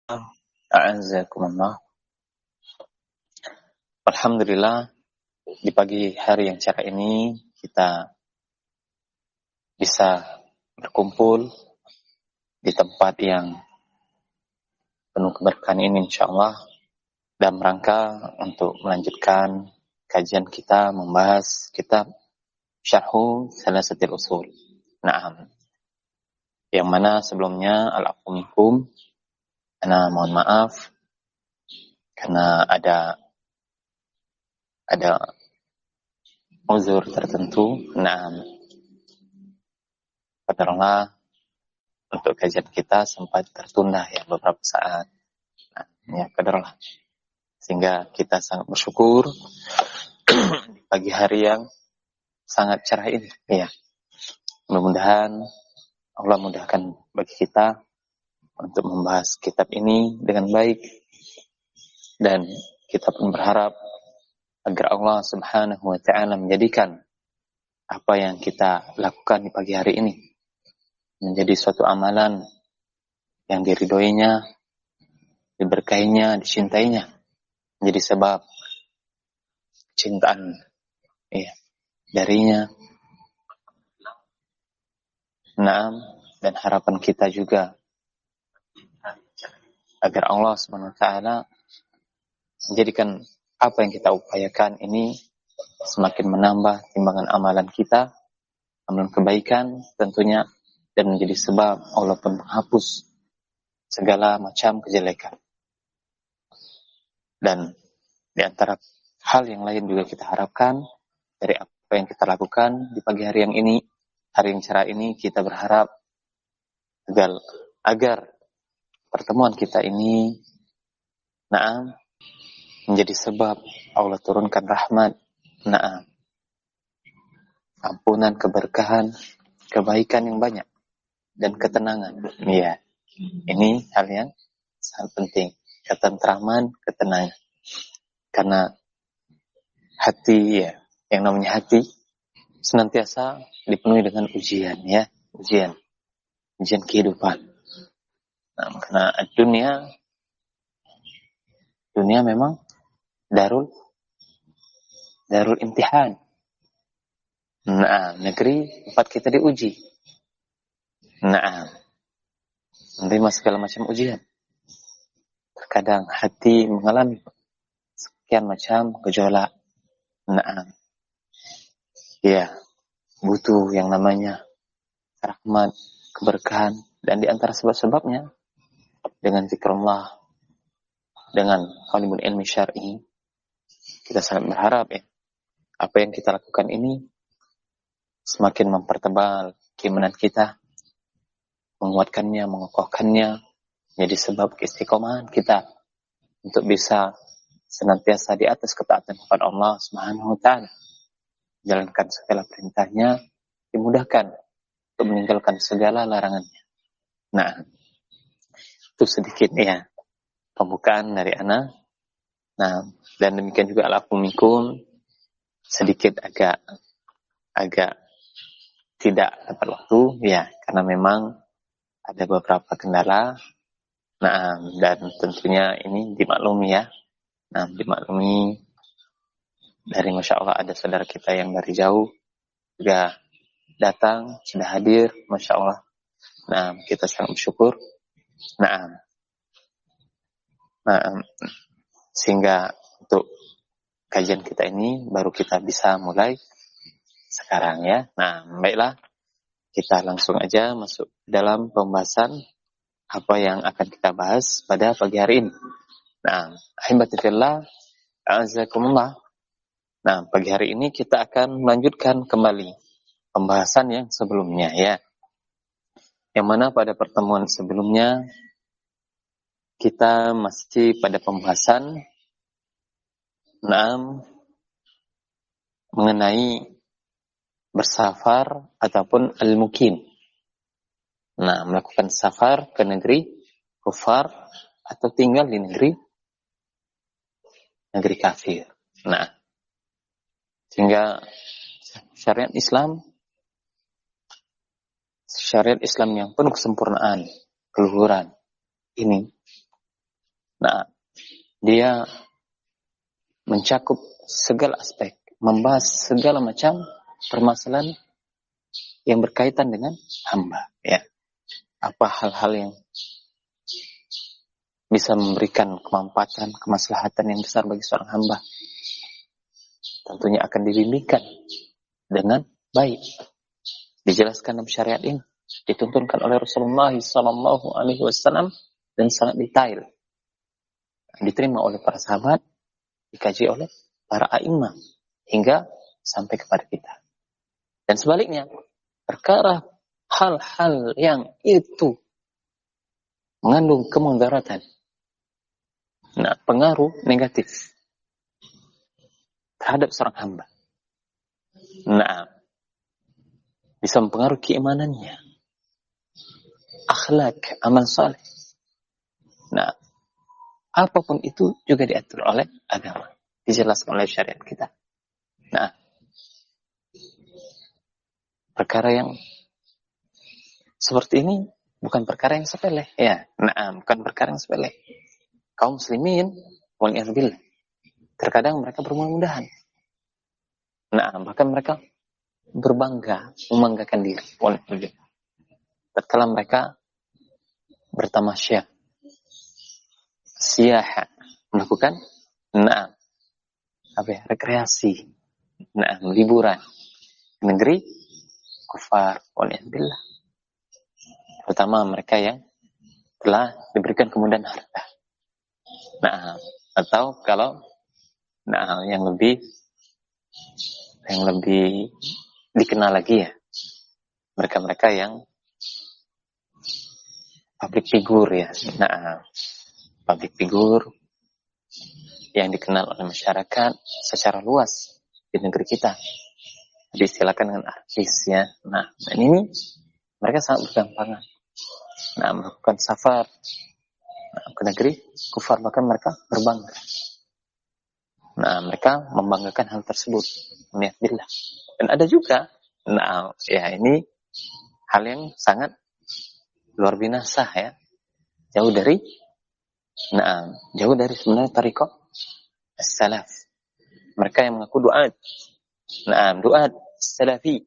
A'azzakumullah. Alhamdulillah, di pagi hari yang cerah ini kita bisa berkumpul di tempat yang penuh keberkahan ini insyaallah dalam rangka untuk melanjutkan kajian kita membahas kitab Syarhu Salasatil Usul. Naam. Yang mana sebelumnya al-'afwu minkum, ana mohon maaf karena ada uzur tertentu. Naam. Qadarullah, untuk kajian kita sempat tertunda ya beberapa saat. Nah, ya qadarullah. Sehingga kita sangat bersyukur di pagi hari yang sangat cerah ini. Ya. Mudah-mudahan Allah mudahkan bagi kita untuk membahas kitab ini dengan baik, dan kita pun berharap agar Allah Subhanahu wa taala menjadikan apa yang kita lakukan di pagi hari ini menjadi suatu amalan yang diridhoinya, diberkainya, dicintainya, menjadi sebab cintaan darinya. Naam, dan harapan kita juga agar Allah Subhanahu wa taala menjadikan apa yang kita upayakan ini semakin menambah timbangan amalan kita, amalan kebaikan tentunya, dan menjadi sebab Allah pun menghapus segala macam kejelekan. Dan di antara hal yang lain juga kita harapkan dari apa yang kita lakukan di pagi hari yang ini, hari yang cerah ini, kita berharap agar pertemuan kita ini menjadi sebab Allah turunkan rahmat, ampunan, keberkahan, kebaikan yang banyak, dan ketenangan. Ya, ini hal yang sangat penting. Ketentraman, ketenangan. Karena hati, yang namanya hati senantiasa dipenuhi dengan ujian, ujian kehidupan. Nah, karena dunia memang darul imtihan. Negeri tempat kita diuji. Menerima segala macam ujian. Terkadang hati mengalami sekian macam gejolak. Butuh yang namanya rahmat, keberkahan, dan di antara sebab-sebabnya dengan zikrullah, dengan talibul ilmi syar'i, kita sangat berharap apa yang kita lakukan ini semakin mempertebal keimanan kita, menguatkannya, mengokohkannya, jadi sebab keistiqomahan kita untuk bisa senantiasa di atas ketaatan kepada Allah Subhanahu wa taala, jalankan segala perintahnya, dimudahkan untuk meninggalkan segala larangannya. Itu sedikit pembukaan dari ana. Dan demikian juga al-'afwu minkum, sedikit agak tidak tepat waktu karena memang ada beberapa kendala. Dan tentunya ini dimaklumi dimaklumi dari Masya Allah ada saudara kita yang dari jauh juga datang, sudah hadir, Masya Allah. Kita sangat bersyukur. Sehingga untuk kajian kita ini baru kita bisa mulai sekarang ya. Baiklah, kita langsung aja masuk dalam pembahasan apa yang akan kita bahas pada pagi hari ini. Ahibatifillah, a'azakumullah. Pagi hari ini kita akan melanjutkan kembali pembahasan yang sebelumnya Yang mana pada pertemuan sebelumnya kita masih pada pembahasan mengenai bersafar ataupun al-mukim. Melakukan safar ke negeri kufar atau tinggal di negeri kafir. Sehingga syariat Islam yang penuh kesempurnaan, keluhuran ini Nah, dia mencakup segala aspek, membahas segala macam permasalahan yang berkaitan dengan hamba, ya. Apa hal-hal yang bisa memberikan kemanfaatan, kemaslahatan yang besar bagi seorang hamba, tentunya akan dibimbingkan dengan baik. Dijelaskan dalam syariat ini, dituntunkan oleh Rasulullah SAW dan sangat detail. Diterima oleh para sahabat, dikaji oleh para a'imah hingga sampai kepada kita. Dan sebaliknya, perkara hal-hal yang itu mengandung kemudaratan, nah, pengaruh negatif terhadap seorang hamba, nah, bisa mempengaruhi keimanannya, akhlak, amal saleh. Nah, apapun itu juga diatur oleh agama, dijelaskan oleh syariat kita. Nah, perkara yang seperti ini bukan perkara yang sepele, ya. Nah, bukan perkara yang sepele. Kaum muslimin, waliyadzubillah, terkadang mereka bermudah-mudahan. Nah, bahkan mereka berbangga, membanggakan diri, waliyadzubillah, tatkala mereka bertamasya, siyaha, melakukan rekreasi, liburan negeri kufar, waliyadzubillah, terutama mereka yang telah diberikan kemudahan harta. Nah, atau kalau yang lebih dikenal lagi, ya, mereka-mereka yang public figure, ya. Nah, public figure yang dikenal oleh masyarakat secara luas di negeri kita, diistilahkan dengan artis, ya. Nah, dan ini mereka sangat bergampangan, melakukan safar ke negeri kufar, bahkan mereka berbangga. Nah, mereka membanggakan hal tersebut, alhamdulillah. Dan ada juga, ini hal yang sangat luar biasa, ya, jauh dari sebenarnya tariqah as-salaf. Mereka yang mengaku du'at salafi,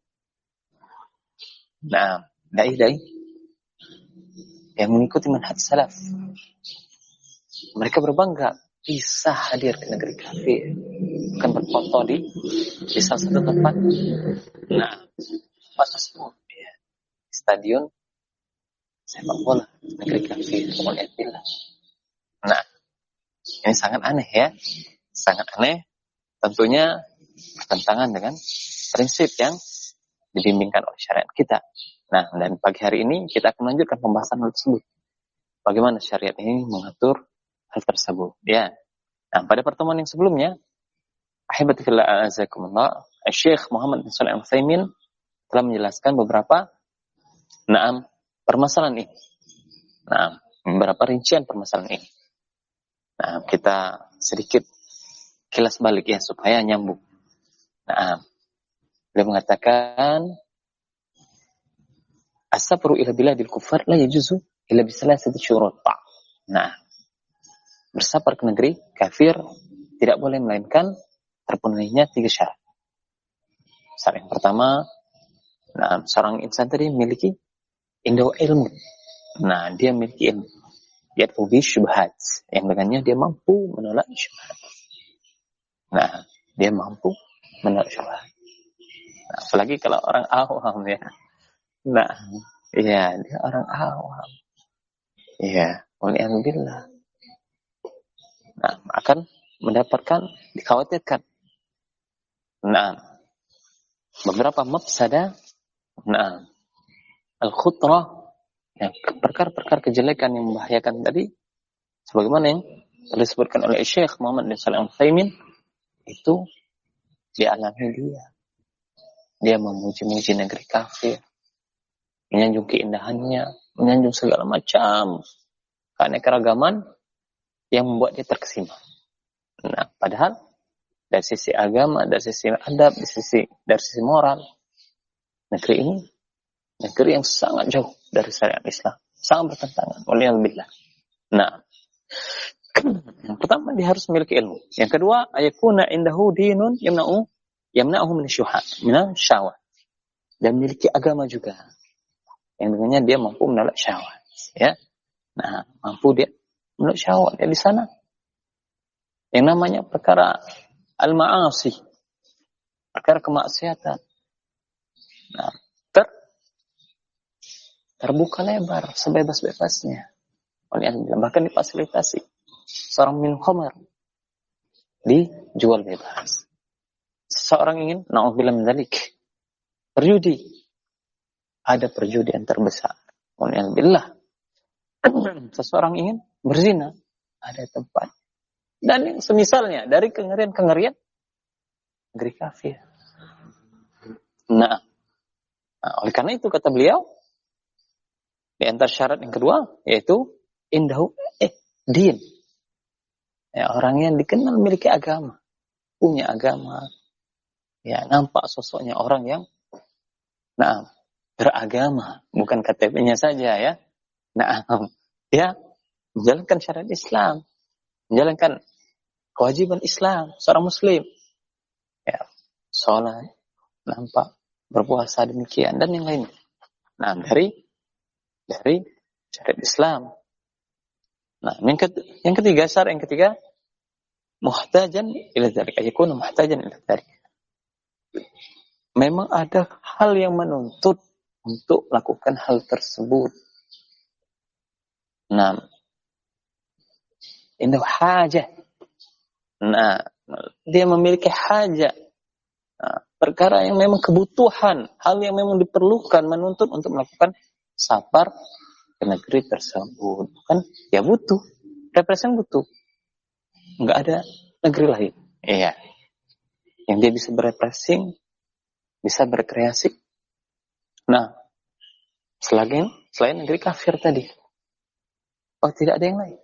dai yang mengikuti manhaj salaf. Mereka berbangga bisa hadir ke negeri kafir, bukan berfoto di salah satu tempat, tempat tersebut, ya, stadion sepak bola negeri kafir, waliyadzubillah. Nah, ini sangat aneh, ya, sangat aneh, tentunya bertentangan dengan prinsip yang dibimbingkan oleh syariat kita. Nah, dan pagi hari ini kita akan melanjutkan pembahasan hal tersebut. Bagaimana syariat ini mengatur hal tersebut, ya. Nah, pada pertemuan yang sebelumnya, ahibati fillah a'azakumullah, Syekh Muhammad bin Shalih Al-Utsaimin telah menjelaskan beberapa permasalahan ini. Beberapa rincian permasalahan ini. Nah, kita sedikit kilas balik, ya, supaya nyambung. Beliau mengatakan, as-safru ila biladil kufar la yajuzu illa bi salasati syurut. Nah, bersafar ke negeri kafir tidak boleh melainkan terpenuhinya 3 syarat. Syarat yang pertama, seorang insan tadi memiliki indahu ilmu. Nah, dia memiliki ilmu. Yaitu syubhat, yang dengannya dia mampu menolak syubhat. Nah, dia mampu menolak syubhat. Nah, apalagi kalau orang awam, ya. Nah, iya, dia orang awam. Iya, waliyadzubillah. Nah, akan mendapatkan, dikhawatirkan, beberapa mafsadah, al-khutrah, yang perkara-perkara kejelekan yang membahayakan tadi, sebagaimana yang telah disebutkan oleh Syekh Muhammad bin Shalih Al-Utsaimin, itu dialami dia memuji-muji negeri kafir, menyanjung keindahannya, menyanjung segala macam keanekaragaman yang membuat dia terkesima. Nah, padahal dari sisi agama, dari sisi adab, dari sisi moral, negeri ini negeri yang sangat jauh dari syariat Islam, sangat bertentangan. Waliyadzubillah. Nah, Yang pertama dia harus memiliki ilmu. Yang kedua, ayakuna indahu dinun yamna'uhu min syahwat. Dan memiliki agama juga. Yang dengannya dia mampu menolak syahwat, ya. Nah, mampu dia menolak syahwat ya di sana. Yang namanya perkara al-ma'asi, perkara kemaksiatan. Nah, terbuka lebar sebebas-bebasnya. Bahkan difasilitasi. Seorang minum khamar dijual bebas. Seseorang ingin na'udzubillah min dzalik, berjudi. Ada perjudian terbesar. Waliyadzubillah. Seseorang ingin berzina, ada tempat. Dan yang semisalnya dari kengerian-kengerian negeri kafir. Nah, oleh karena itu kata beliau, di antara syarat yang kedua yaitu indahu din. Ya, orang yang dikenal memiliki agama, punya agama. Ya, nampak sosoknya orang yang beragama, bukan KTP-nya saja ya. Ya, menjalankan syariat Islam, menjalankan kewajiban Islam seorang muslim. Ya, sholat, nampak, berpuasa demikian dan yang lain. Nah, dari syariat Islam. Nah, yang ketiga, syarat yang ketiga, muhtajan ila dzalik, ayakuna muhtajan ila dzalik. Memang ada hal yang menuntut untuk melakukan hal tersebut. Nah, indah hajah. Nah, dia memiliki hajat. Nah, perkara yang memang kebutuhan, hal yang memang diperlukan, menuntut untuk melakukan safar ke negeri tersebut. Kan ya butuh, represent butuh. Enggak ada negeri lain. Iya. Yang dia bisa berepressing, bisa berkreasi. Nah, selain negeri kafir tadi. Oh, tidak ada yang lain.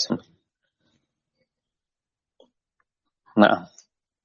Nah.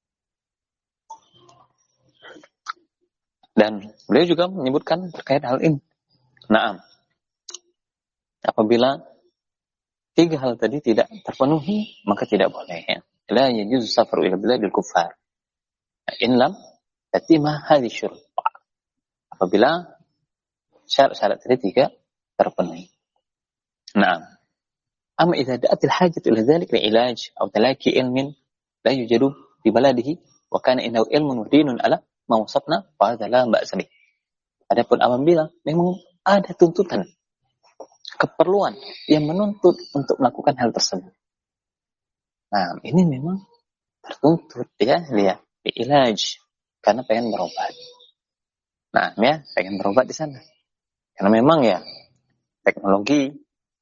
Dan beliau juga menyebutkan terkait hal ini. Nah, apabila tiga hal tadi tidak terpenuhi, maka tidak boleh. La yajuzu safaru ila biladil kuffar in lam tatimma hadhihi syurut. Apabila syarat-syarat tadi tiga terpenuhi. Nah, amma idza da'at al-hajat ila dhalik li'ilaj aw talaki ilmin la yujadu fi baladihi wa kana innahu ilmun wa dinun ala ma wasafna fa hadza la ba'sa bih. Adapun apabila memang ada tuntutan, keperluan yang menuntut untuk melakukan hal tersebut. Nah, ini memang tertuntut ya, lihat ilaj karena pengen berobat. Nah, ya, pengen berobat di sana. Karena memang ya teknologi,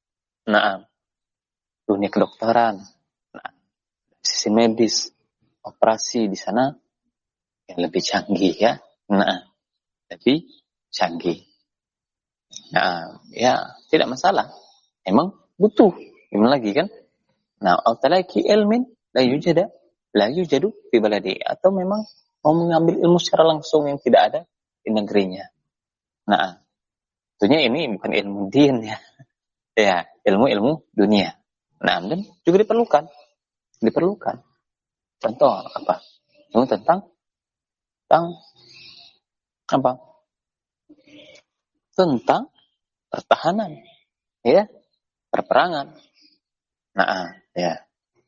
dunia kedokteran, sisi medis, operasi di sana yang lebih canggih ya. Lebih canggih. Nah, ya tidak masalah. Emang butuh. Gimana lagi kan? Nah, al-talaki ilmin la yujadu fi baladi, atau memang mau mengambil ilmu secara langsung yang tidak ada di negerinya. Nah, tentunya ini bukan ilmu din ya. Ya, ilmu dunia. Nah, dan juga diperlukan. Contoh apa? Ilmu tentang apa? Tentang pertahanan, ya, perperangan. Nah, ya.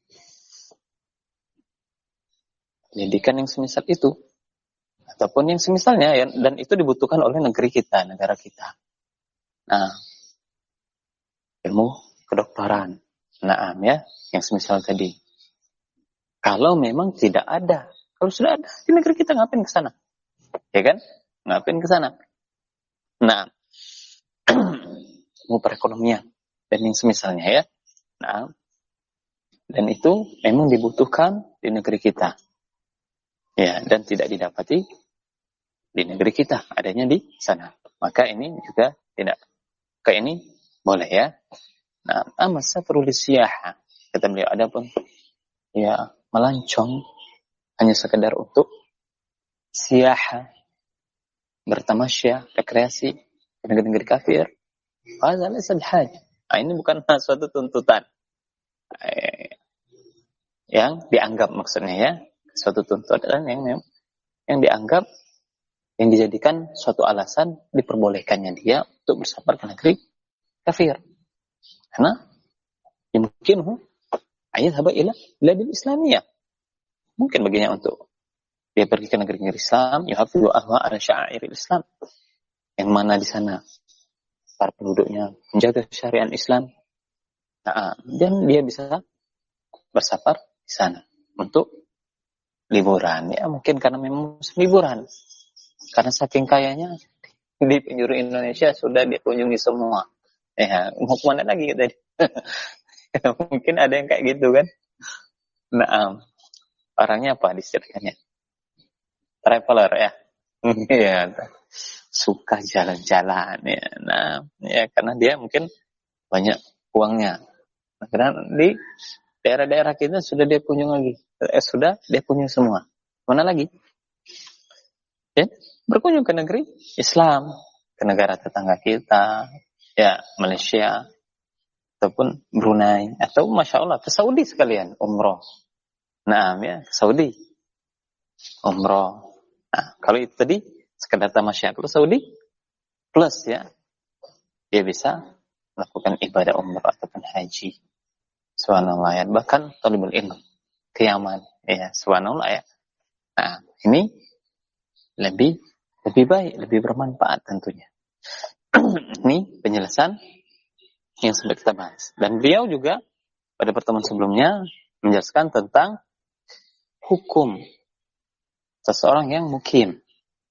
Pendidikan yang semisal itu ataupun yang semisalnya ya, dan itu dibutuhkan oleh negeri kita, negara kita. Nah, ilmu kedokteran. Nah, ya, yang semisal tadi. Kalau memang tidak ada, kalau sudah ada di negeri kita ngapain ke sana? Ya kan? Ngapain ke sana? Nah, ilmu perekonomian dan yang semisalnya ya. Nah, dan itu memang dibutuhkan di negeri kita. Ya, dan tidak didapati di negeri kita, adanya di sana. Maka ini juga tidak. Kayak ini boleh ya. Nah, amma safaru lisyaha, kata beliau, adapun ya melancong hanya sekedar untuk siyaha, bertamasya, rekreasi ke negeri kafir, hadza laysa bihaj. Ini bukan suatu tuntutan. yang dianggap maksudnya ya, suatu tuntutan yang dianggap, yang dijadikan suatu alasan diperbolehkannya dia untuk bersafar ke negeri kafir. Karena yumkinuhu ayyadhhaba ila biladil islamiyah. Mungkin baginya untuk dia pergi ke negeri-negeri Islam, yuhafizu ahwa ala sya'airil Islam. Yang mana di sana para penduduknya menjaga syariat Islam. Nah, dan dia bisa bersafar di sana untuk liburan. Ya mungkin karena memang musim liburan. Karena saking kayanya di penjuru Indonesia sudah dia kunjungi semua. Ya, mau kemana lagi tadi? Mungkin ada yang kayak gitu kan. Nah, orangnya apa disebutkannya? Traveler ya. Iya, suka jalan-jalan ya. Nah, ya karena dia mungkin banyak uangnya. Nah, karena di daerah-daerah kita sudah dia kunjung lagi. Sudah dia kunjung semua. Mana lagi? Ya, berkunjung ke negeri Islam, ke negara tetangga kita, ya Malaysia, ataupun Brunei, atau Masya Allah ke Saudi sekalian, umroh. Nah, ya ke Saudi, umroh. Nah, kalau itu tadi sekedar tamasya ke Saudi, plus ya, dia bisa melakukan ibadah umroh ataupun haji. Subhanallah ya, bahkan talibul ilmu ke Yaman, ya subhanallah ya. Nah, ini lebih baik, lebih bermanfaat tentunya. Ini penjelasan yang sudah kita bahas. Dan beliau juga pada pertemuan sebelumnya menjelaskan tentang hukum seseorang yang mukim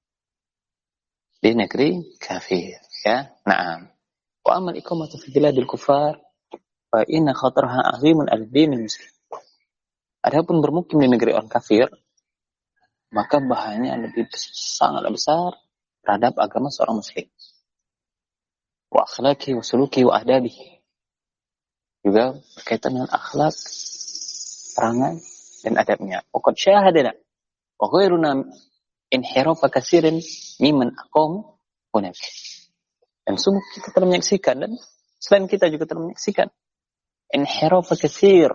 di negeri kafir, ya. Na'am. Wa amal iqamatu fi biladil kufar fa inna khatarha 'azimun 'ala dinil muslim. Adapun bermukim di negeri orang kafir, maka bahayanya sangat besar terhadap agama seorang muslim. Wa akhlaqi wa suluki wa adabi. Juga berkaitan dengan akhlak, perangai dan adabnya. Waqad syahadana wa ghairuna inhirafa katsirin mimman aqam hunak. Dan sungguh kita telah menyaksikan, dan selain kita juga telah menyaksikan inhirafa katsir,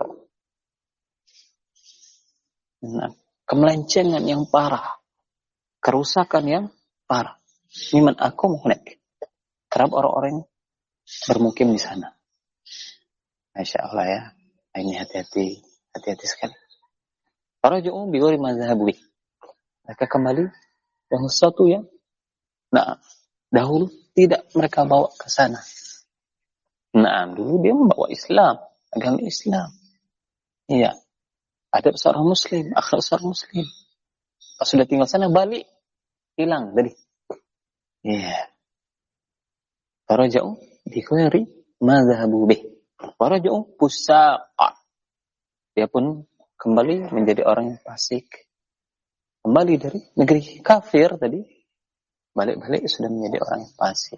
kemelencengan yang parah, kerusakan yang parah, mimman aqam hunak, terhadap orang-orang yang bermukim di sana. Masya Allah ya, ini hati-hati sekali. Faraju'u bi ghairi mazhabi. Mereka kembali dengan sesuatu yang dahulu tidak mereka bawa ke sana. Nah, dulu dia membawa Islam, agama Islam. Iya. Adab seorang muslim, akhlak seorang muslim. Pas sudah tinggal sana balik, hilang tadi. Iya. Faraja'u bi ghairi mazhabu bih. Faraja'u pusaqa. Dia pun kembali menjadi orang yang fasik. Kembali dari negeri kafir tadi, balik-balik sudah menjadi orang yang fasik.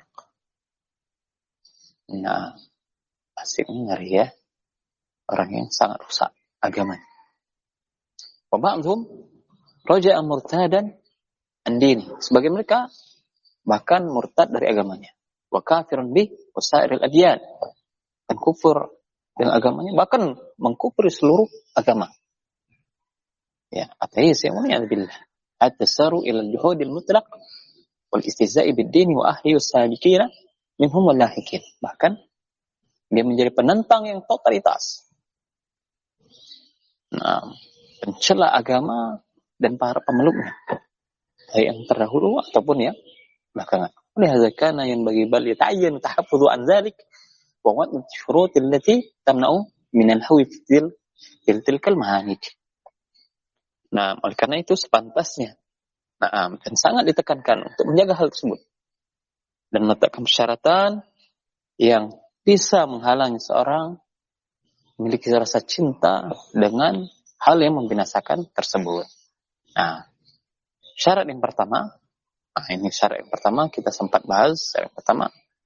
Nah, fasik ngeri ya. Orang yang sangat rusak agamanya. Wa ba'dhum raja'a murtadan an dini. Sebagian mereka bahkan murtad dari agamanya. Wa kafirun bih wa sa'iril adyan. Dan kufur dengan agamanya, bahkan mengkufuri seluruh agama. Ya, ateis yang billah. At-tasaru ila al-juhudil mutlaq wal istihza'i bid-din wa ahli as-sabiqina minhum wal lahiqin. Bahkan dia menjadi penentang yang totalitas. Nah, pencela agama dan para pemeluknya, baik yang terdahulu ataupun yang belakangan. Oleh hazakana yang bagi bal yata'ayyan tahaffudhu an dzalik wa wad syurutil lati tamna'u min al-hawi fil tilkal mahanid. Nah, oleh karena itu sepantasnya dan sangat ditekankan untuk menjaga hal tersebut dan meletakkan persyaratan yang bisa menghalangi seorang memiliki rasa cinta dengan hal yang membinasakan tersebut. Nah, syarat yang pertama, ini syarat yang pertama kita sempat bahas. Syarat yang pertama,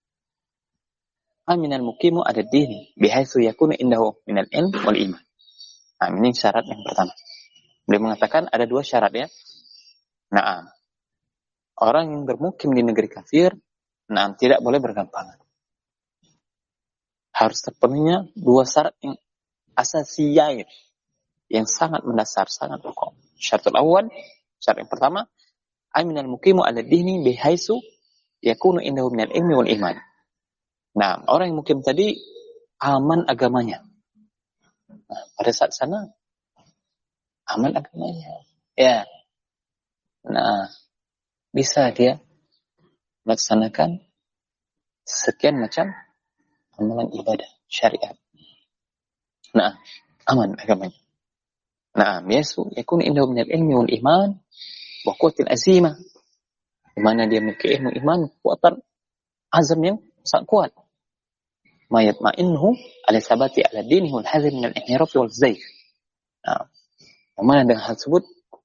aminal muqimu ada dini bihaitsu yakunu indahu minal ilm wal iman. Nah, ini syarat yang pertama. Beliau mengatakan ada dua syarat ya. Nah, orang yang bermukim di negeri kafir, tidak boleh bergampangan. Harus terpenuhnya dua syarat yang asasiyain, yang sangat mendasar, sangat pokok. Syaratul awal, syarat yang pertama, aminal muqimu ala dini bihaisu yakunu indahu minal ilmi wal iman. Nah, orang yang mukim tadi aman agamanya. Nah, pada saat sana aman agamanya. Ya. Nah, bisa dia melaksanakan sekian macam amalan ibadah syariat. Nah, aman agamanya. Nah, yasu yakunu indahu minal ilmi wal iman wa quwwatil azimah. Di mana dia memiliki ilmu iman, kekuatan azam yang sangat kuat. Ma yatma'inhu ala sabati ala dinihi wal hadhi min al-inhiraf wal zayg. Nah, yang mana dengan hal tersebut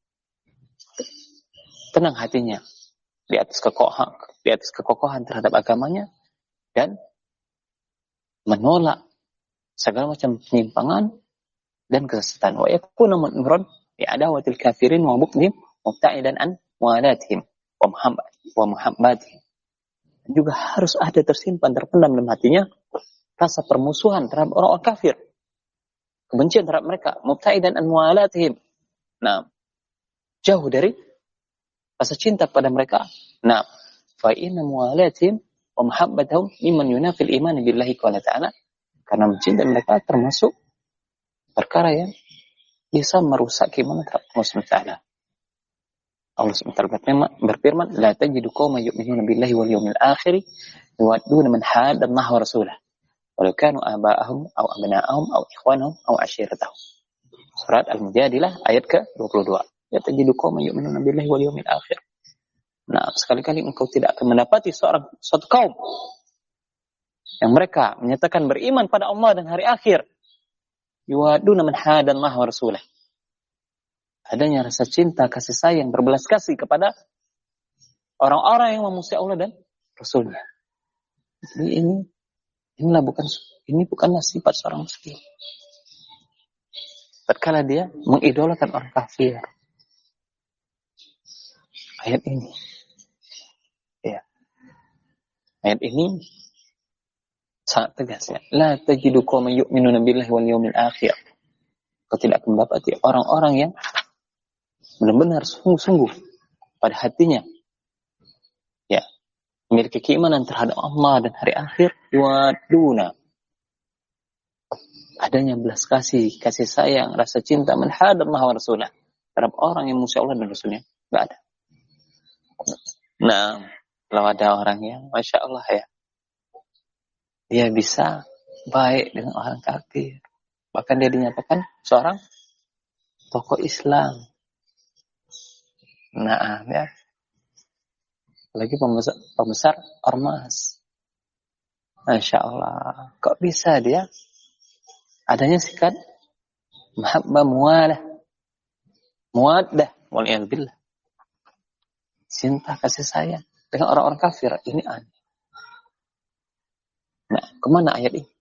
tenang hatinya di atas kekokohan terhadap agamanya dan menolak segala macam penyimpangan dan kesesatan. Wa yakuna munran bi adawatil kafirin wa buqdihim mubta'idan an mualatihim wa muhabbatihim. Juga harus ada terpendam dalam hatinya rasa permusuhan terhadap orang-orang kafir, kebencian terhadap mereka, mubta'idan an mualatihim. Nah, jauh dari rasa cinta pada mereka. Nah, fa inna mualatihim wa muhabbatahum mimman yunafil iman billahi ta'ala. Karena mencintai mereka termasuk perkara yang bisa merusak keimanan terhadap Allah SWT. Allah SWT berfirman, la tajidu qauman yu'minuna billahi wal yawmil akhir yuwadduna man hadda Allah wa rasulahu walau kanu aba'ahum aw abna'ahum aw ikhwanahum aw ashiratahum. Surat Al-Mujadilah ayat ke-22. La tajidu qauman yu'minuna billahi wal yawmil akhir. Nah, sekali-kali engkau tidak akan mendapati suatu kaum yang mereka menyatakan beriman pada Allah dan hari akhir. Yuwadduna man hadda Allah wa rasulahu. Adanya rasa cinta, kasih sayang, berbelas kasih kepada orang-orang yang memusuhi Allah dan Rasulnya. Jadi ini bukanlah sifat seorang muslim. Tatkala dia mengidolakan orang kafir. Ayat ini, ya, ayat ini sangat tegas ya. La tajidu qauman yu'minuna billahi wal yawmil akhir. Kau tidak akan mendapati orang-orang yang benar-benar sungguh-sungguh pada hatinya, ya, memiliki keimanan terhadap Allah dan hari akhir. Yuaduna, adanya belas kasih sayang, rasa cinta man hadda Allah wa rasulah terhadap orang yang musuh Allah dan Rasulnya. Enggak ada. Nah, kalau ada orang yang Masya Allah ya, dia bisa baik dengan orang kafir, bahkan dia dinyatakan seorang tokoh Islam. Nah, ya. Lagi pembesar ormas. Masya Allah. Kok bisa dia? Adanya sikap mahabbah muwaddah, wal'iyadzubillah. Cinta kasih sayang dengan orang-orang kafir. Ini aneh. Nah, kemana ayat ini?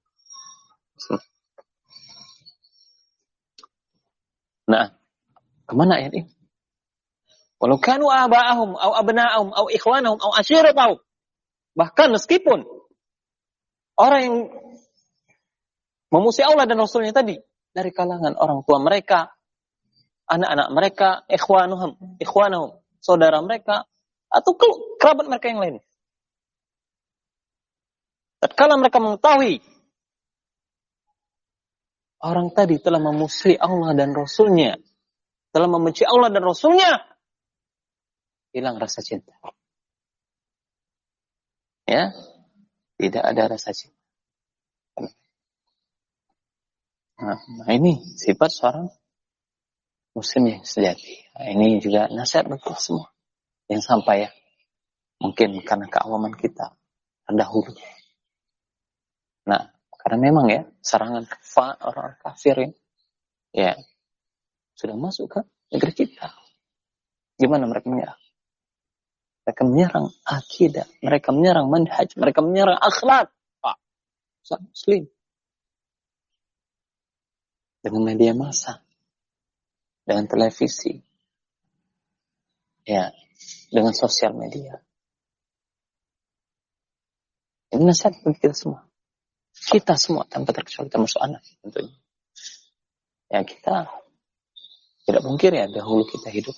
Nah, kemana ayat ini? Walau kanu aba'ahum, au abna'ahum, au ikhwanahum, au ashiratahum. Bahkan meskipun orang yang memusuhi Allah dan Rasulnya tadi, dari kalangan orang tua mereka, anak-anak mereka, ikhwanahum, saudara mereka, atau kerabat mereka yang lain. Tatkala mereka mengetahui orang tadi telah memusuhi Allah dan Rasulnya, telah membenci Allah dan Rasulnya, hilang rasa cinta. Ya, tidak ada rasa cinta. Nah, ini sifat seorang muslim yang sejati. Nah, ini juga nasihat bagi kita semua yang sampai ya. Mungkin karena keawaman kita terdahulu. Nah, karena memang ya serangan orang kafir ini, ya sudah masuk ke negeri kita. Gimana mereka menyerang? Mereka menyerang akidah, mereka menyerang manhaj, mereka menyerang akhlak. Seorang muslim dengan media massa, dengan televisi, ya, dengan sosial media. Ini nasihat bagi kita semua. Kita semua tanpa terkecuali termasuk anak tentunya. Ya, kita Tidak mungkin ya dahulu kita hidup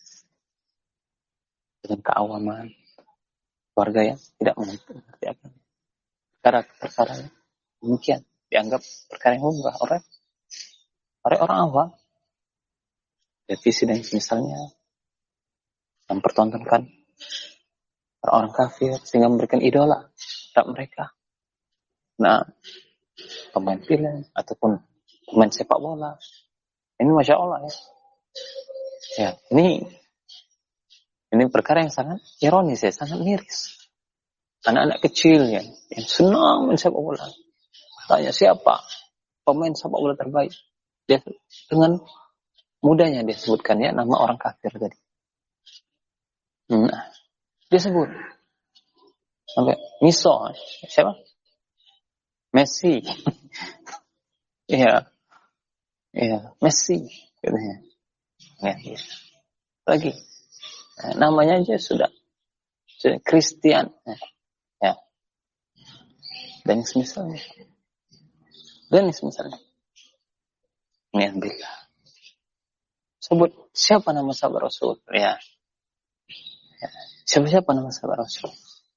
dengan keawaman, keluarga yang tidak mengerti agama. Perkara yang demikian dianggap perkara yang lumrah oleh orang awam. Televisi dan misalnya mempertontonkan orang kafir sehingga memberikan idola terhadap mereka. Nah, pemain film ataupun pemain sepak bola, ini masya Allah ya. Ya, ini perkara yang sangat ironis ya, sangat miris. Anak-anak kecil ya, yang senang main sepak bola. Tanya siapa pemain sepak bola terbaik? Dia dengan mudahnya dia sebutkan ya nama orang kafir tadi. Nah, dia sebut sampai Miso, siapa? Messi. Iya, Messi. Katanya. Ya. Lagi, namanya aja sudah Christian. Ya. Dan semisalnya. Ini alhamdulillah. Sebut siapa nama sahabat Rasul? Ya. Siapa nama sahabat Rasul?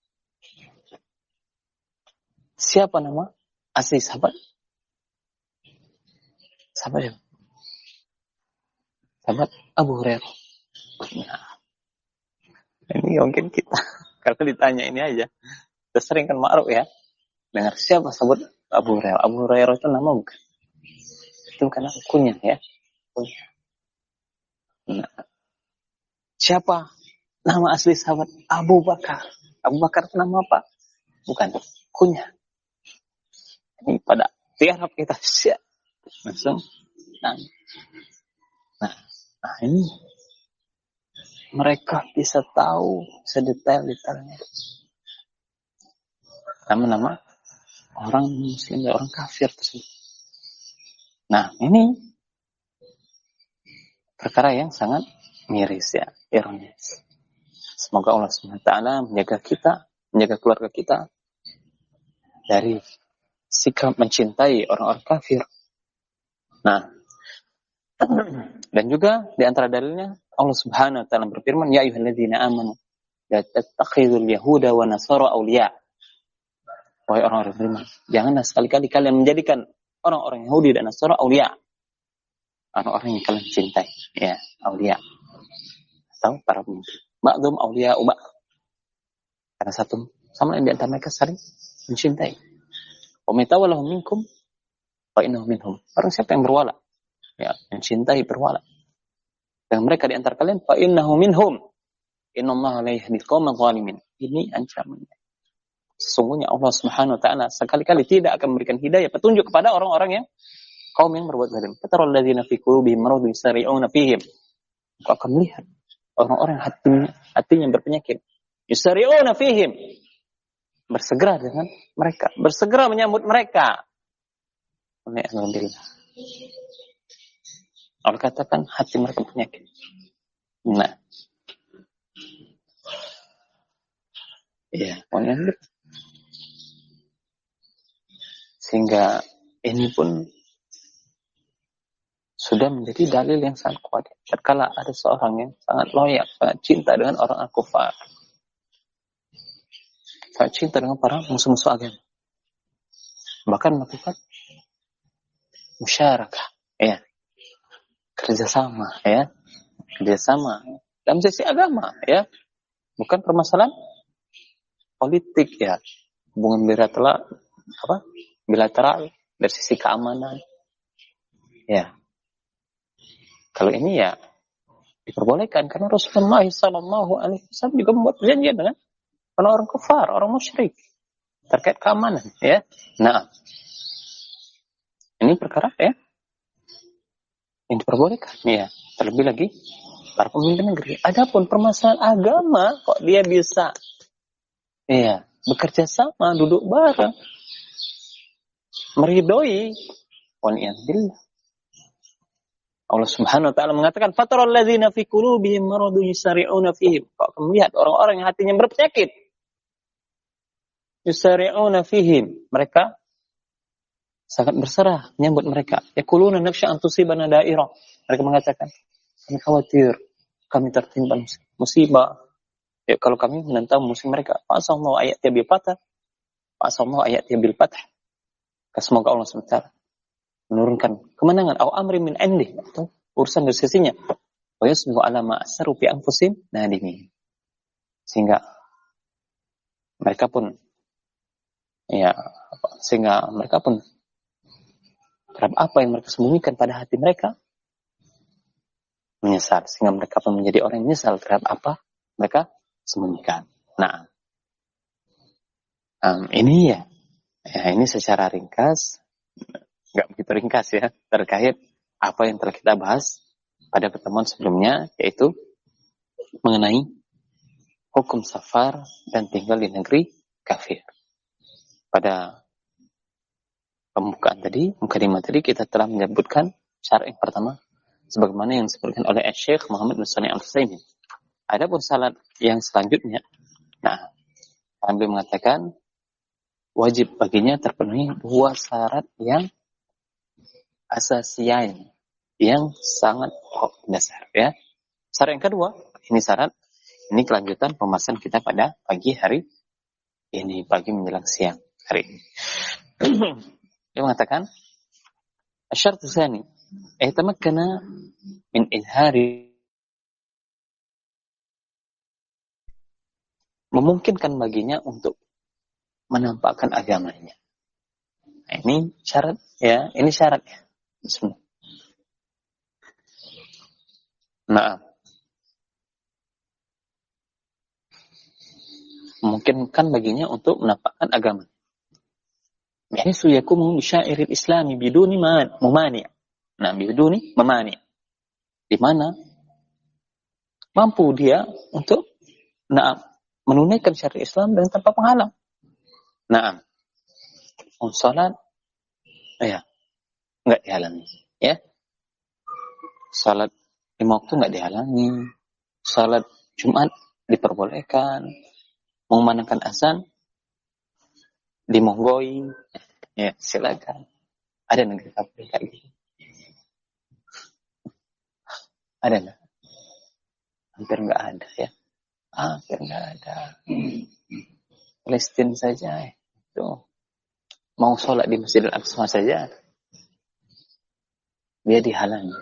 Siapa nama asli sahabat? Sahabat Abu Hurairah. Nah, ini mungkin kita kalau ditanya ini aja, kita sering kan ma'ruf ya. Dengar siapa sahabat Abu Hurairah? Abu Hurairah itu nama bukan? Itu karena kunyah ya. Kunyah. Nah, siapa nama asli sahabat Abu Bakar? Abu Bakar itu nama apa? Bukan kunyah. Ini pada tiarap kita siap langsung. Nah ini mereka bisa tahu sedetail-detailnya nama-nama orang muslim dan orang kafir tersebut. Nah ini perkara yang sangat miris ya, ironis. Semoga Allah SWT menjaga kita, menjaga keluarga kita dari sikap mencintai orang-orang kafir. Nah, dan juga di antara dalilnya Allah Subhanahu wa taala berfirman, ya ayyuhalladzina amanu la tattakhidul yahuda wa nasara awliya. Wahai orang-orang beriman, janganlah sekali-kali kalian menjadikan orang-orang Yahudi dan Nasara awliya. Orang-orang yang kalian cintai, ya, awliya. Atau para pemimpin. Ba'dhum awliya uba. Karena satu sama yang di antara mereka saling mencintai. Wa may tawallahu minkum fa innahu minhum. Orang siapa yang berwala? Ya, mencintai berwala. Dan mereka di antara kalian fa innahu minhum. Innallaha la yahdil qaumadh dhalimin. Ini ancamannya. Sesungguhnya Allah Subhanahu wa taala sekali-kali tidak akan memberikan hidayah petunjuk kepada orang-orang yang kaum yang berbuat zalim. Fatarul ladzina fi qulubihim maradun yusari'una fihim. Kau akan melihat orang-orang hatinya berpenyakit. Yusari'una fihim. Bersegera dengan mereka, bersegera menyambut mereka. Alhamdulillah. Allah katakan hati mereka berpenyakit. Nah. Iya, alhamdulillah. Sehingga ini pun sudah menjadi dalil yang sangat kuat. Tatkala ada seorang yang sangat loyal, sangat cinta dengan orang al-kufar, sangat cinta dengan para musuh-musuh agama, bahkan melakukan musyarakah, ya, kerjasama dalam sisi agama, ya, bukan permasalahan politik, ya, hubungan bilateral dari sisi keamanan, ya. Kalau ini ya diperbolehkan karena Rasulullah SAW juga membuat perjanjian dengan orang kafir, orang musyrik terkait keamanan, ya. Nah, ini perkara ya yang diperbolehkan, ya. Terlebih lagi para pemimpin negeri. Adapun permasalahan agama kok dia bisa, ya, bekerja sama, duduk bareng, meridoi, waliyadzubillah. Allah Subhanahu wa taala mengatakan fatarul ladzina fi qulubihim maradun yusari'una fihim. Kau akan melihat orang-orang yang hatinya berpenyakit. Yusari'una fihim. Mereka sangat berserah menyambut mereka. Yaquluna nafsha an tusibana da'irah. Mereka mengatakan, kami khawatir, kami tertimpa musibah. Ya, kalau kami menentang musuh mereka, fa'asallahu ayat bil fath, fa'asallahu ayat bil fath. Semoga Allah SWT menurunkan kemenangan atau amri min indih, atau urusan dari sisinya. Wa yasbu ala ma asaru fi anfusihim nadimin. Sehingga mereka pun terhadap apa yang mereka sembunyikan pada hati mereka menyesal, sehingga mereka pun menjadi orang yang menyesal terhadap apa mereka sembunyikan. Nah, ini ini secara ringkas, nggak begitu ringkas ya, terkait apa yang telah kita bahas pada pertemuan sebelumnya, yaitu mengenai hukum safar dan tinggal di negeri kafir. Pada pembukaan tadi, mukadimah tadi, kita telah menyebutkan syarat yang pertama, sebagaimana yang disebutkan oleh Syekh Muhammad bin Shalih Al-Utsaimin. Adapun syarat yang selanjutnya, beliau mengatakan wajib baginya terpenuhi dua syarat yang asasiain, yang sangat dasar ya. Syarat yang kedua, ini kelanjutan pembahasan kita pada pagi hari ini, pagi menjelang siang hari ini. Dia mengatakan asyarat tsani tamakkana min izhari, memungkinkan baginya untuk menampakkan agamanya. Nah, ini syarat ya, ini syaratnya. Bismillah. Memungkinkan baginya untuk menampakkan agama. Yani suyakumu bisyairil islami biduni mumani'. Biduni mamani'. Di mana mampu dia untuk menunaikan syariat Islam dengan tanpa penghalang. Salat enggak dihalangi, ya. Salat 5 waktu enggak dihalangi. Salat Jumat diperbolehkan. Mengumandangkan azan dimonggoi, ya silakan. Ada negeri kafir kayak gitu? Ada enggak? Hampir enggak ada ya. Hampir enggak ada. Palestina saja itu mau sholat di Masjidil Aqsa saja dia dihalangi.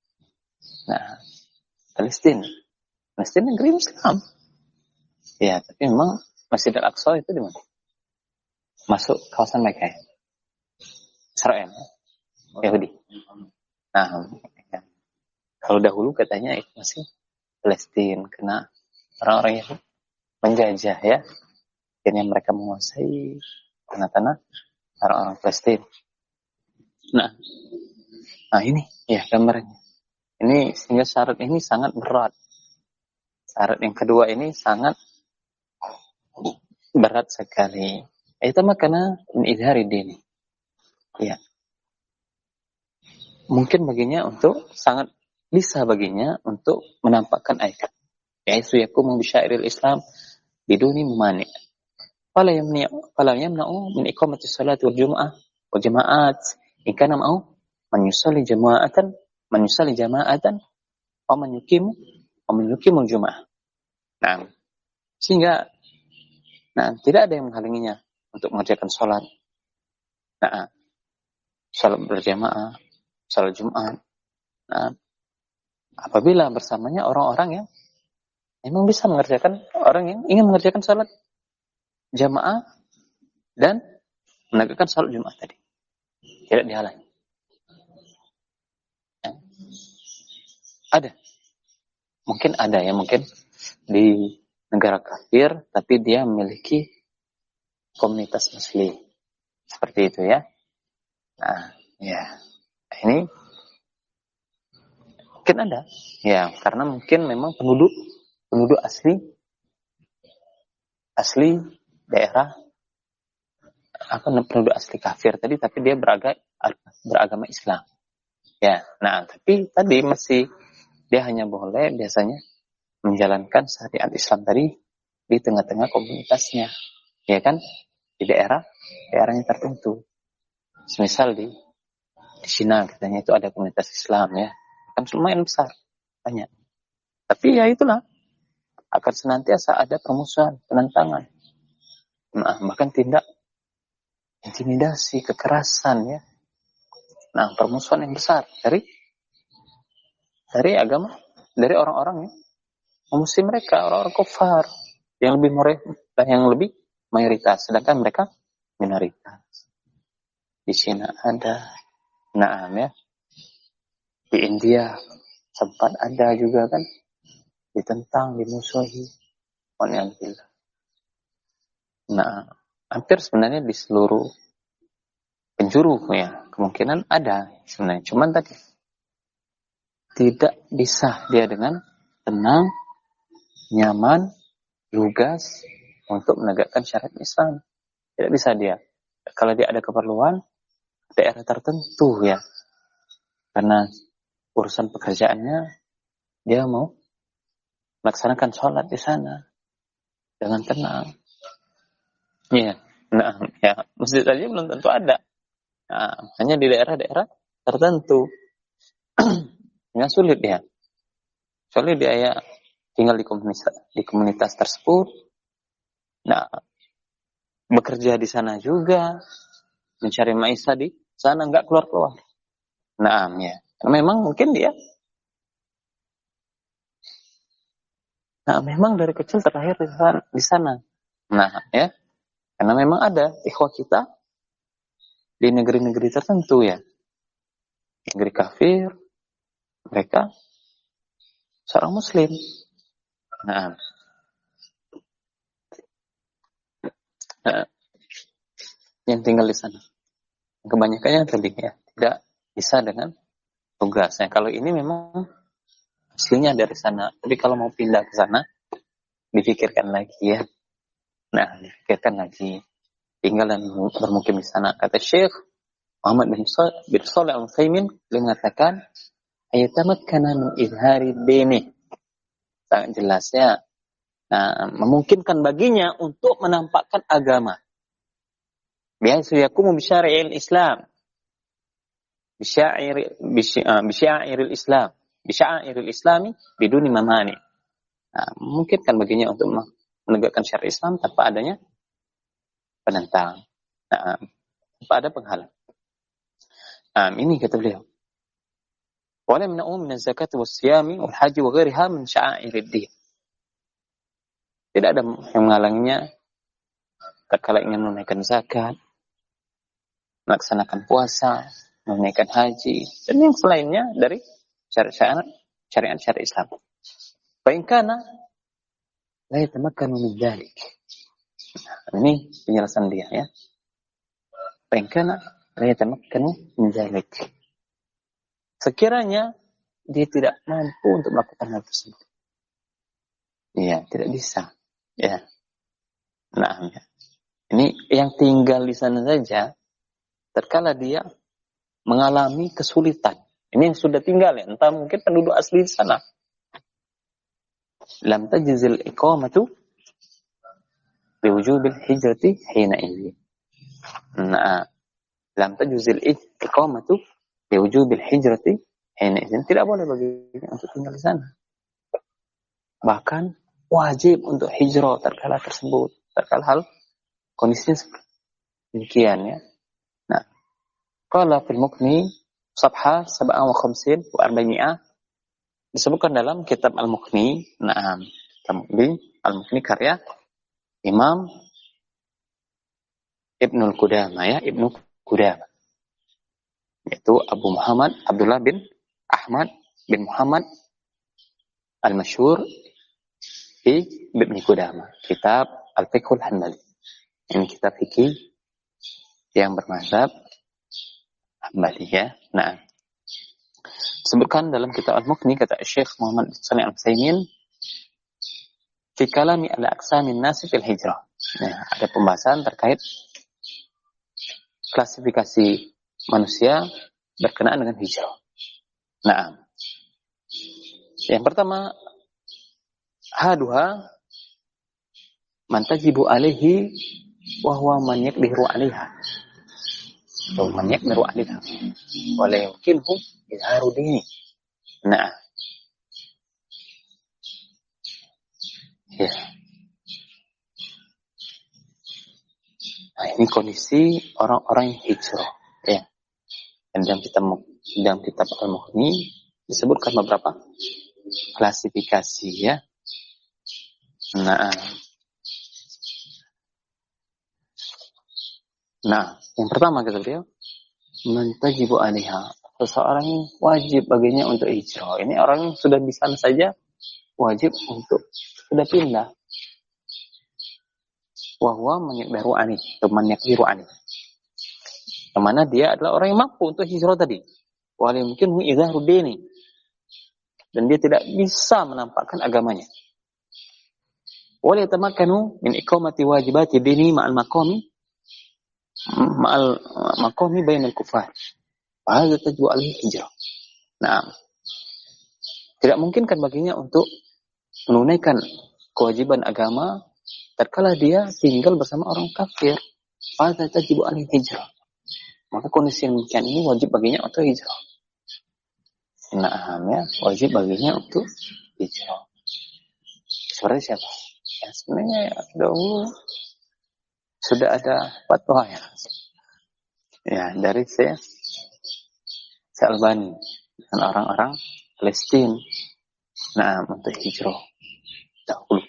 Palestina negeri Islam. Ya, tapi memang Masjidil Aqsa itu di mana? Masuk kawasan Mekah, Israel, Yahudi. Kalau dahulu katanya itu masih Palestina, kena orang-orang Yahudi menjajah ya. Akhirnya mereka menguasai tanah-tanah orang-orang Palestina. Ini ya gambarnya. Ini sehingga syarat ini sangat berat. Syarat yang kedua ini sangat berat sekali. Itu makanya min izhari dini. Ya. Mungkin baginya sangat bisa baginya untuk menampakkan ayat. Yaitu yakumu bisyairil Islam biduni mumani'. Fala yamna'u min iqamati salati wal jumu'ah wa jama'at in kana ma'u man yusalli jama'atan wa man yuqimu jumu'ah. Sehingga tidak ada yang menghalanginya untuk mengerjakan sholat. Sholat berjamaah, sholat Jumat. Apabila bersamanya orang-orang yang memang bisa mengerjakan, orang yang ingin mengerjakan sholat jamaah dan menegakkan sholat Jumat tadi, tidak dihalangi. Ada, mungkin di negara kafir, tapi dia memiliki komunitas muslim. Seperti itu ya. Ini mungkin ada. Ya, karena mungkin memang penduduk asli daerah penduduk asli kafir tadi, tapi dia beragama Islam. Ya, tapi tadi masih dia hanya boleh biasanya menjalankan syariat Islam tadi di tengah-tengah komunitasnya, ya kan, di daerahnya tertentu. Misal di Cina katanya itu ada komunitas Islam ya, kan lumayan besar, banyak. Tapi ya itulah, akan senantiasa ada permusuhan, penentangan. Nah, bahkan tindak intimidasi, kekerasan ya. Nah, permusuhan yang besar dari agama, dari orang-orang ya, memusuhi mereka, orang-orang kafir yang lebih mayoritas, sedangkan mereka minoritas. Di Cina ada, nah ya, di India sempat ada juga kan, ditentang, dimusuhi. Walhamdulillah. Nah, hampir sebenarnya di seluruh penjuru ya, kemungkinan ada sebenarnya. Cuman tadi tidak bisa dia dengan tenang, nyaman, lugas untuk menegakkan syariat Islam. Tidak bisa dia. Kalau dia ada keperluan daerah tertentu ya, karena urusan pekerjaannya dia mau melaksanakan sholat di sana dengan tenang. Iya, nah ya masjid aja belum tentu ada. Nah, hanya di daerah-daerah tertentu. Yang sulit ya. Soalnya dia ya tinggal di komunitas tersebut. Nah, bekerja di sana juga, mencari maisha di sana, nggak keluar-keluar. Nah, ya. Memang mungkin dia. Nah, memang dari kecil terlahir di sana. Nah, ya. Karena memang ada ikhwah kita di negeri-negeri tertentu ya. Negeri kafir, mereka seorang muslim. Nah, yang tinggal di sana. Kebanyakannya tadi ya, tidak bisa dengan tugasnya. Kalau ini memang aslinya dari sana. Tapi kalau mau pindah ke sana, dipikirkan lagi ya. Nah, dipikirkan lagi. Tinggal dan bermukim di sana. Kata Syekh Muhammad bin Shalih Al-Utsaimin mengatakan, ayatamakkana min izhari dini. Sangat jelasnya. Nah, memungkinkan baginya untuk menampakkan agama. Bihaitsu yakumu bisyari'il Islam. Bisya'iril Islam. Bisya'iril Islami biduni mamani. Nah, memungkinkan baginya untuk menegakkan syariat Islam tanpa adanya penentang. Nah, tanpa ada penghalang. Ini kata beliau. Wala min'u min az-zakat was-siyami wal-haji wa ghairiha min sya'airid din. Tidak ada yang menghalanginya tatkala ingin menunaikan zakat, melaksanakan puasa, menunaikan haji, dan yang selainnya dari syariat Islam. Fa in kana la yatamakkanu min dzalik. Ini penjelasan dia ya. Fa in kana la yatamakkanu min dzalik. Sekiranya dia tidak mampu untuk melakukan hal tersebut. Iya, tidak bisa. Ya. Nah, ya. Ini yang tinggal di sana saja, tatkala dia mengalami kesulitan. Ini yang sudah tinggal ya, entah mungkin penduduk asli di sana. Lam tajzil iqamatu biwujubil hijrati hina idzi. Nah, lam tajzil iqamatu biwujubil hijrati hina idzi. Tidak boleh baginya untuk tinggal di sana. Bahkan wajib untuk hijrah tatkala tersebut, tatkala hal kondisinya demikian ya. Nah, qala fil Mughni Safha 57 wa 400 disebutkan dalam kitab Al-Mughni. Nah, Al-Mughni karya Imam Ibnu Qudamah ya, Ibnu Qudamah. Yaitu Abu Muhammad Abdullah bin Ahmad bin Muhammad Al-Masyhur fi Ibnu Qudamah, kitab Al-Fiqhul Hanbali. Ini kitab fikih yang bermazhab Hambali ya. Nah, disebutkan dalam kitab Al-Mughni kata Syekh Muhammad bin Shalih Al-Utsaimin fi kalami ala aqsamin nasi fil hijrah. Nah, ada pembahasan terkait klasifikasi manusia berkenaan dengan hijrah. Nah, yang pertama haduha man tajibu alaihi wa huwa man yaqdiru 'alaiha. Atau man yaqdiru 'alaiha wa la yumkinhu izharu dini. Nah, Ya. Nah, ini kondisi orang-orang yang hijrah. Ya. Dan dalam kitab Al-Mughni disebutkan beberapa klasifikasi ya. Nah, yang pertama kata beliau, man tajibu alaiha, seseorang yang wajib baginya untuk hijrah. Ini orang yang sudah di sana saja wajib untuk sudah pindah. Wa huwa man yakbiru ani, teman yakbiru ani. Yang mana dia adalah orang yang mampu untuk hijrah tadi. Wa mungkin hu izharu dini. Dan dia tidak bisa menampakkan agamanya. Wa yatamakkanu min iqamati wajibati dini ma'al maqami bainal kufar. Fa hadza tajibu alaihi hijrah. Nah, tidak mungkin kan baginya untuk menunaikan kewajiban agama tatkala dia tinggal bersama orang kafir. Fa hadza tajibu alaihi hijrah. Maka kondisi yang demikian ini wajib baginya untuk hijrah. Nah, ya, wajib baginya untuk hijrah. Seperti siapa? Ya, sebenarnya dahulu sudah ada fatwa ya. Ya, dari Albani dan orang-orang Palestina. Nah, untuk hijrah dahulu.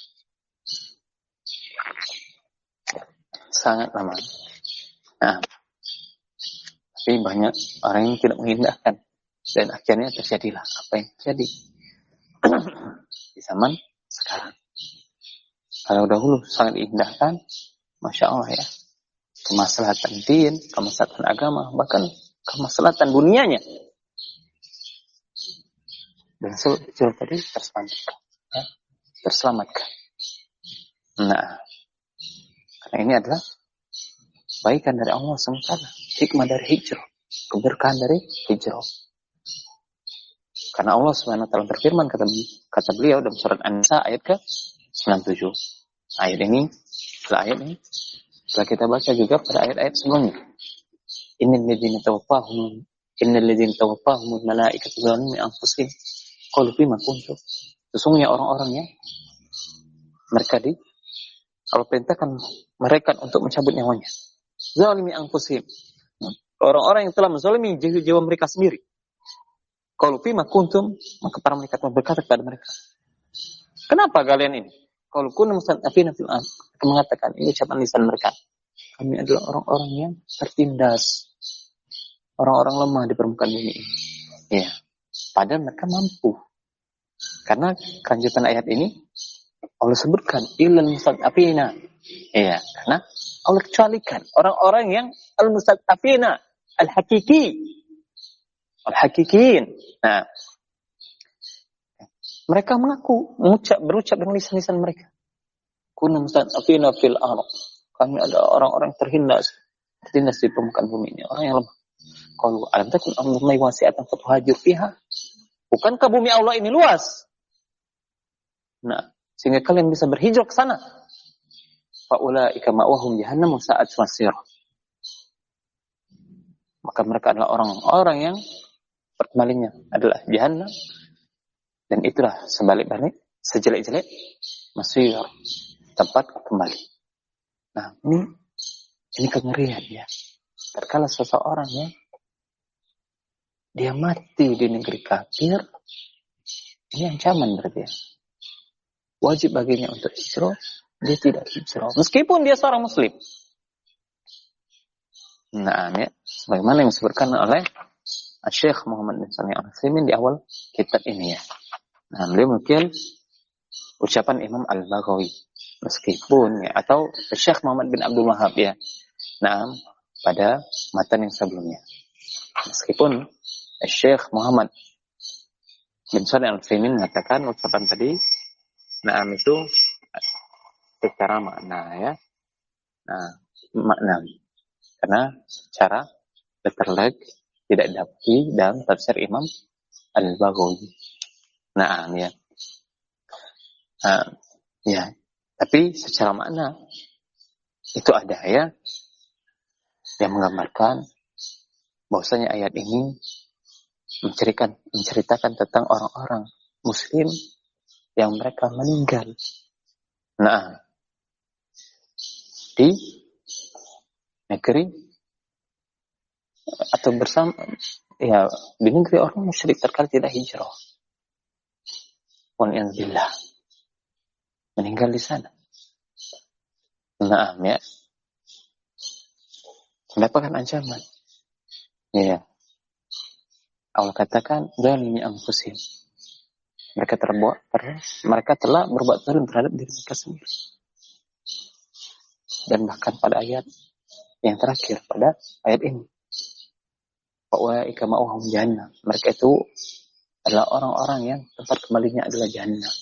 Sangat lama. Nah, tapi banyak orang yang tidak mengindahkan. Dan akhirnya terjadilah apa yang terjadi di zaman sekarang. Kalau dahulu sangat diindahkan, Masya Allah ya, kemaslahatan din, kemaslahatan agama, bahkan kemaslahatan dunianya. Dan sebetulnya tadi terselamatkan. Ya, terselamatkan. Nah, karena ini adalah kebaikan dari Allah SWT, hikmah dari hijrah, keberkahan dari hijrah. Karena Allah Subhanahu wa taala berfirman, kata beliau dalam surat An-Nisa ayat ke-97. Ayat ini telah kita baca juga pada ayat-ayat sebelumnya. Innal ladzina tawaffahumul malaikatu zalimi anfusihim qalu fima kuntum. Sesungguhnya orang-orang yang Allah perintahkan mereka untuk mencabut nyawanya. Zalimi anfusihim. Orang-orang yang telah menzalimi jiwa mereka sendiri. Qalu fima kuntum, maka para malaikat berkata kepada mereka, kenapa kalian ini? Qalu kunna mustad'afina fil ardh. Mereka mengatakan, ini ucapan lisan mereka, kami adalah orang-orang yang tertindas, orang-orang lemah di permukaan bumi ini. Ya, padahal mereka mampu. Karena kelanjutan ayat ini Allah sebutkan illal mustad'afina. Ya, karena Allah kecualikan orang-orang yang al-mustad'afina, al-hakikiin. Nah, mereka mengaku, berucap dengan lisan-lisan mereka. Kunna mustad'afina fil ardh. Kami adalah orang-orang tertindas di permukaan bumi ini, orang yang lemah. Qalu alam takun ardullahi wasi'atan fatuhajir fiha. Bukankah bumi Allah ini luas? Nah, sehingga kalian bisa berhijrah ke sana. Fa ulaika ma'wahum jahannam wa sa'at masir. Maka mereka adalah orang-orang yang perkembalinya adalah jahannam, dan itulah sebalik-balik sejelek-jelek masir, tempat kembali. Nah, ini kengerian ya. Terkala seseorang ya, dia mati di negeri kafir, ini ancaman berarti ya. Wajib baginya untuk hijrah, dia tidak hijrah, meskipun dia seorang muslim. Nah, ya, sebagaimana yang disebutkan oleh Syekh Muhammad bin Shalih Al-Utsaimin di awal kitab ini ya. Nah, beliau mungkin ucapan Imam Al-Baghawi, meskipun ya, atau Syekh Muhammad bin Abdul Wahhab ya. Nah, pada matan yang sebelumnya. Meskipun Syekh Muhammad bin Shalih Al-Utsaimin mengatakan ucapan tadi, nah itu secara makna ya. Nah, makna. Karena secara letterleg tidak dapati dalam tafsir Imam Al-Baghawi. Nah, ya. Ya, tapi secara makna itu ada ya yang menggambarkan bahwasanya ayat ini menceritakan tentang orang-orang muslim yang mereka meninggal Nah, di negeri atau bersama, ya di negeri orang musyrik terkala tidak hijrah. Wal'iyadzubillah. Meninggal di sana. Nah, ya. Mendapatkan ancaman. Ya. Allah katakan, "Dzalimi anfusihim." Mereka telah berbuat zalim terhadap diri mereka sendiri. Dan bahkan pada ayat yang terakhir pada ayat ini, "Faulaika ma'wahum jahannam." Mereka itu adalah orang-orang yang tempat kembalinya adalah jahannam.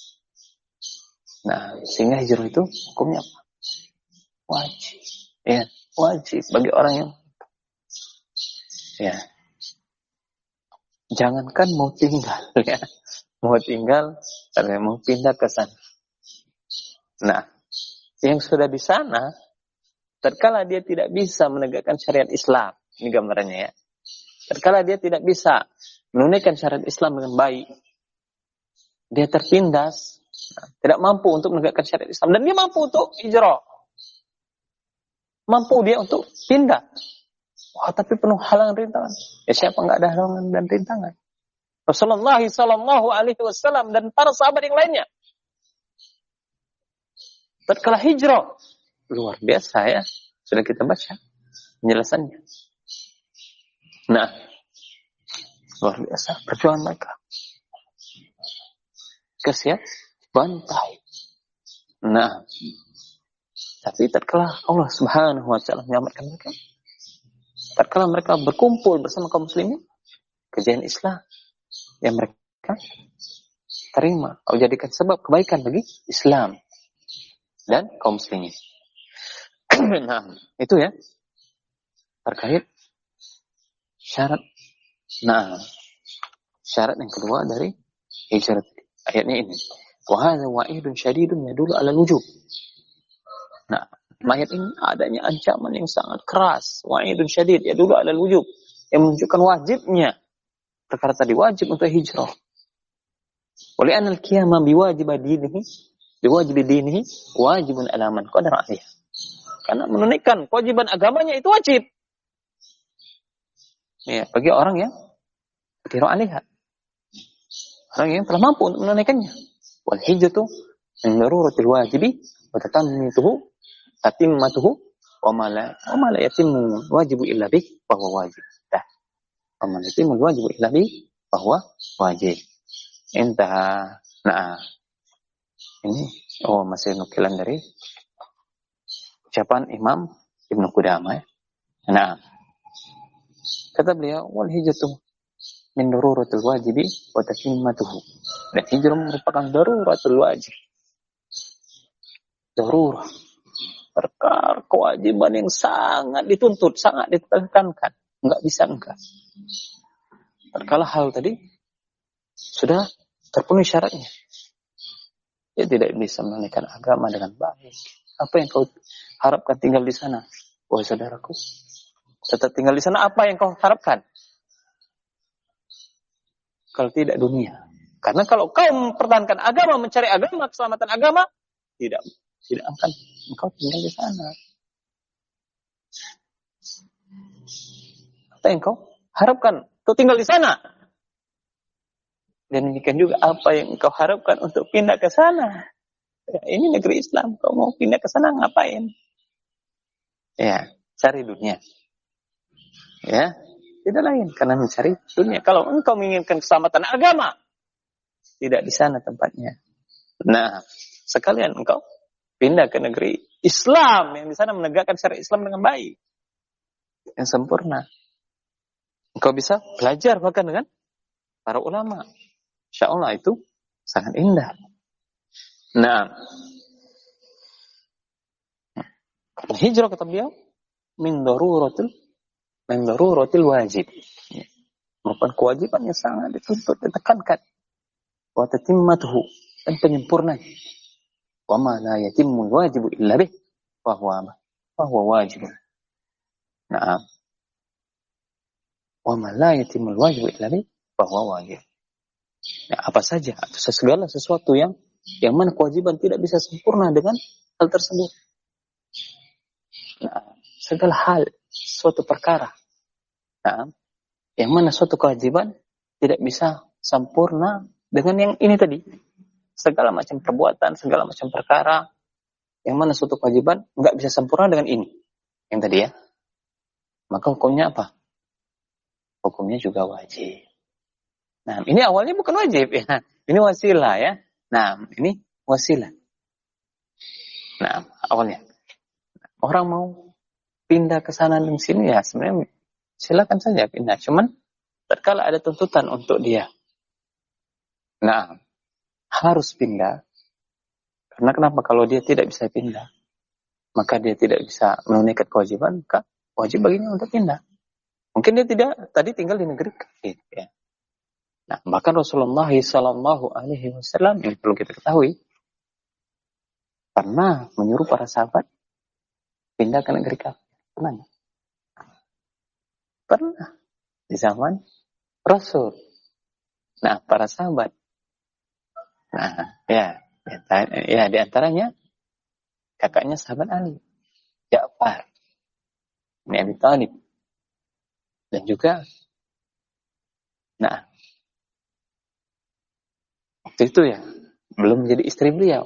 Nah, sehingga hijrah itu hukumnya apa? Wajib. Ya, wajib bagi orang yang ya. Jangankan mau tinggal ya. Mau tinggal, tapi mau pindah ke sana. Nah, yang sudah di sana, tatkala dia tidak bisa menegakkan syariat Islam, ini gambarannya ya. Tatkala dia tidak bisa menunaikan syariat Islam dengan baik, dia tertindas, tidak mampu untuk menegakkan syariat Islam, dan dia mampu untuk hijrah. Mampu dia untuk pindah. Wah, tapi penuh halangan rintangan. Ya siapa nggak ada halangan dan rintangan? Rasulullah sallallahu alaihi wasallam dan para sahabat yang lainnya. Tatkala hijrah, luar biasa ya. Sudah kita baca penjelasannya. Nah, luar biasa perjuangan mereka. Kesiap bantai. Nah, tapi tatkala Allah Subhanahu wa taala menyelamatkan mereka, tatkala mereka berkumpul bersama kaum muslimin, kejayaan Islam yang mereka terima atau jadikan sebab kebaikan bagi Islam dan kaum muslimin. Nah, itu ya terkait syarat. Nah, syarat yang kedua dari hijrah ayatnya ini. Wa hadza wa'idun syadidun yadullu 'ala al-wujub. Nah, ayat ini adanya ancaman yang sangat keras. Wa'idun syadid yadullu 'ala al-wujub, yang menunjukkan wajibnya. Perkara tadi wajib untuk hijrah. Oleh anal qiyamah biwajib dinihi wajibun ala man qadara 'alaiha. Karena menunaikan kewajiban agamanya itu wajib. Ya, bagi orang yang qadara 'alaiha. Orang yang telah mampu untuk menunaikannya. Wal hijratu min daruratil wajibi wa tatimmatuhu wa ma la yatimmu wajibu illa bih fa huwa wajib. Wa ma la yatimmu wajibu illa bih fa huwa wajib. Intah. Nah, ini masih nukilan dari ucapan Imam Ibnu Qudamah. Nah, kata beliau, wal hijratu min daruratil wajibi wa tatimmatuhu. Dan hijrah merupakan daruratul wajib. Darurah. Perkara kewajiban yang sangat dituntut, sangat ditekankan. Enggak bisa enggak. Perkara hal tadi sudah terpenuhi syaratnya. Dia tidak bisa menunaikan agama dengan baik. Apa yang kau harapkan tinggal di sana? Wahai saudaraku, tetap tinggal di sana, apa yang kau harapkan? Kalau tidak dunia. Karena kalau kau mempertahankan agama, mencari agama, keselamatan agama, tidak akan engkau tinggal di sana. Apa yang kau harapkan untuk tinggal di sana? Dan demikian juga apa yang engkau harapkan untuk pindah ke sana. Ya, ini negeri Islam, kau mau pindah ke sana ngapain? Ya, cari dunia. Ya, tidak lain karena mencari dunia. Kalau engkau menginginkan keselamatan agama, tidak di sana tempatnya. Nah, sekalian engkau pindah ke negeri Islam yang di sana menegakkan syariat Islam dengan baik, yang sempurna. Engkau bisa belajar bahkan dengan para ulama. Insya Allah itu sangat indah. Nah, hijrah kata beliau min daruratil wajib. Merupakan kewajiban yang sangat dituntut, ditekankan. Wa tatimmatuhu, dan penyempurnaan. Wa ma la yatimmu wajibu illa bih fa huwa wajib. Nah, wa ma la yatimmu wajibu illa bih fa huwa wajib. Ya, apa saja atau segala sesuatu yang yang mana kewajiban tidak bisa sempurna dengan hal tersebut. Nah, segala hal, suatu perkara, nah, yang mana suatu kewajiban tidak bisa sempurna dengan yang ini tadi. Segala macam perbuatan, segala macam perkara, yang mana suatu kewajiban nggak bisa sempurna dengan ini. Yang tadi ya. Maka hukumnya apa? Hukumnya juga wajib. Nah, ini awalnya bukan wajib ya. Ini wasilah ya. Nah, ini wasilah. Nah, awalnya. Orang mau pindah ke sana dan sini ya sebenarnya silakan saja pindah. Cuman tatkala ada tuntutan untuk dia. Nah, harus pindah. Karena kenapa? Kalau dia tidak bisa pindah, maka dia tidak bisa menunaikan kewajiban, maka wajib baginya untuk pindah. Mungkin dia tidak tadi tinggal di negeri kafir. Ya. Nah, bahkan Rasulullah SAW ini perlu kita ketahui pernah menyuruh para sahabat pindah ke negeri kafir. Pernah di zaman Rasul. Nah, para sahabat. Nah, ya di antaranya kakaknya sahabat Ali, Ja'far bin Abi Thalib. Dan juga, nah, waktu itu ya, belum menjadi istri beliau.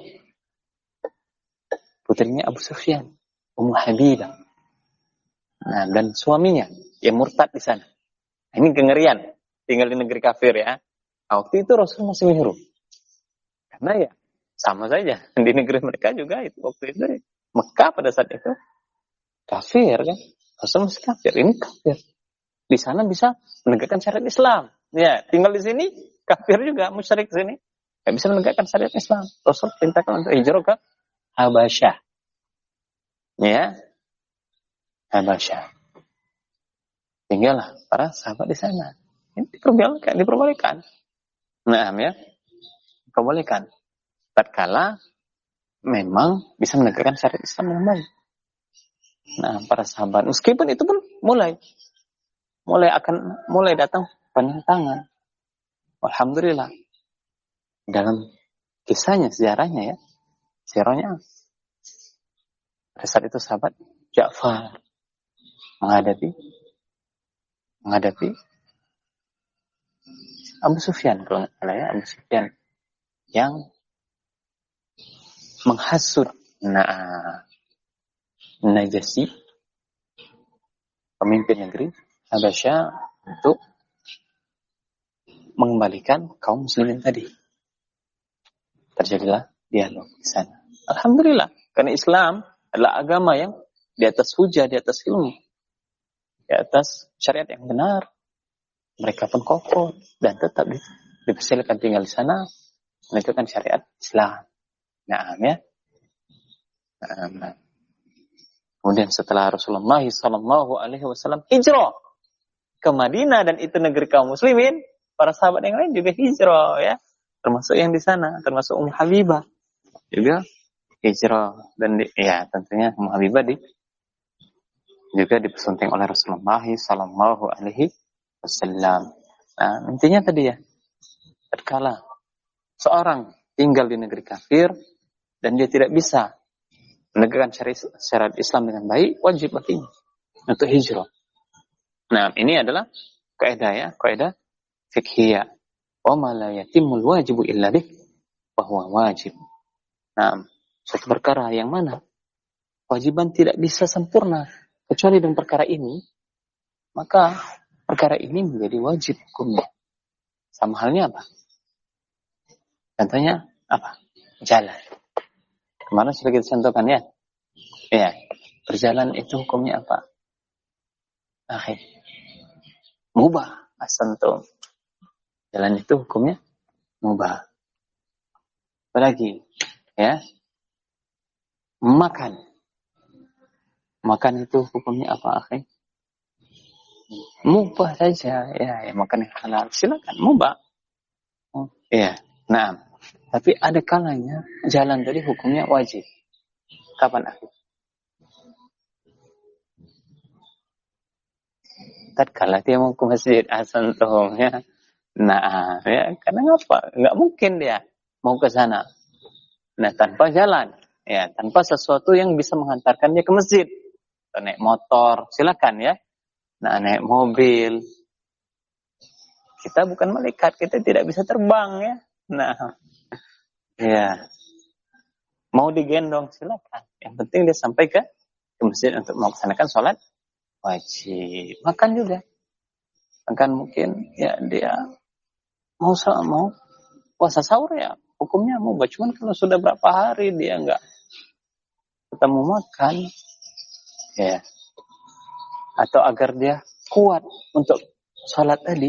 Putrinya Abu Sufyan, Ummu Habibah. Nah, dan suaminya, yang murtad di sana. Ini kengerian, tinggal di negeri kafir ya. Nah, waktu itu Rasul masih menyuruh. Karena ya, sama saja. Di negeri mereka juga itu, waktu itu, Mekah pada saat itu, kafir kan. Rasul masih kafir, ini kafir. Di sana bisa menegakkan syariat Islam. Ya, tinggal di sini kafir juga, musyrik di sini. Gak bisa menegakkan syariat Islam. Rasul perintahkan untuk hijrah ke Habasyah. Ya, Habasyah. Tinggallah para sahabat di sana. Ini diperbolehkan. Nah, ya, diperbolehkan. Tatkala memang bisa menegakkan syariat Islam yang baik. Nah, para sahabat, meskipun itu pun mulai datang penentangan. Alhamdulillah. Dalam kisahnya, sejarahnya ya, sirahnya pada saat itu sahabat Ja'far menghadapi Abu Sufyan, kalau nggak salah ya, Abu Sufyan yang menghasut Najasyi, pemimpin negeri Habasyah, untuk mengembalikan kaum muslimin tadi. Terjadilah dialog di sana. Alhamdulillah, karena Islam adalah agama yang di atas hujah, di atas ilmu, di atas syariat yang benar. Mereka pun kokoh dan tetap dipersilakan tinggal di sana, menegakkan syariat Islam. Nah, ya. Nah. Kemudian setelah Rasulullah SAW hijrah ke Madinah, dan itu negeri kaum muslimin, para sahabat yang lain juga hijrah ya, termasuk yang di sana, termasuk Ummu Habibah juga hijrah, dan tentunya Ummu Habibah juga dipersunting oleh Rasulullah SAW. Nah, intinya tadi ya, tatkala seorang tinggal di negeri kafir dan dia tidak bisa menegakkan syariat Islam dengan baik, wajib baginya untuk hijrah. Nah, ini adalah kaidah fiqhiyah. Wa ma la yatimul wajibu illa bih bahwa wajib. Nah, suatu perkara yang mana kewajiban tidak bisa sempurna kecuali dengan perkara ini, maka perkara ini menjadi wajib hukumnya. Sama halnya apa? Contohnya apa? Jalan. Kemarin sudah kita contohkan ya. Ya, berjalan itu hukumnya apa? Mubah, asantum. Jalan itu hukumnya mubah. Apalagi, ya, makan itu hukumnya apa, akhi? Mubah saja, ya, makan yang halal, silakan, mubah. Ya, nah, tapi ada kalanya jalan tadi hukumnya wajib. Kapan, akhi? Tatkala dia mau ke masjid, asantum, ya. Nah, ya, karena apa? Nggak mungkin dia mau ke sana Nah, tanpa jalan, ya, tanpa sesuatu yang bisa menghantarkan dia ke masjid. Atau naik motor, silakan ya. Nah, naik mobil. Kita bukan malaikat, kita tidak bisa terbang ya. Nah, ya. Mau digendong silakan. Yang penting dia sampai ke masjid untuk melaksanakan sholat wajib. Makan juga. Makan mungkin ya dia mau puasa sahur ya. Hukumnya mau, cuman kalau sudah berapa hari dia nggak ketemu makan, ya. Atau agar dia kuat untuk sholat tadi,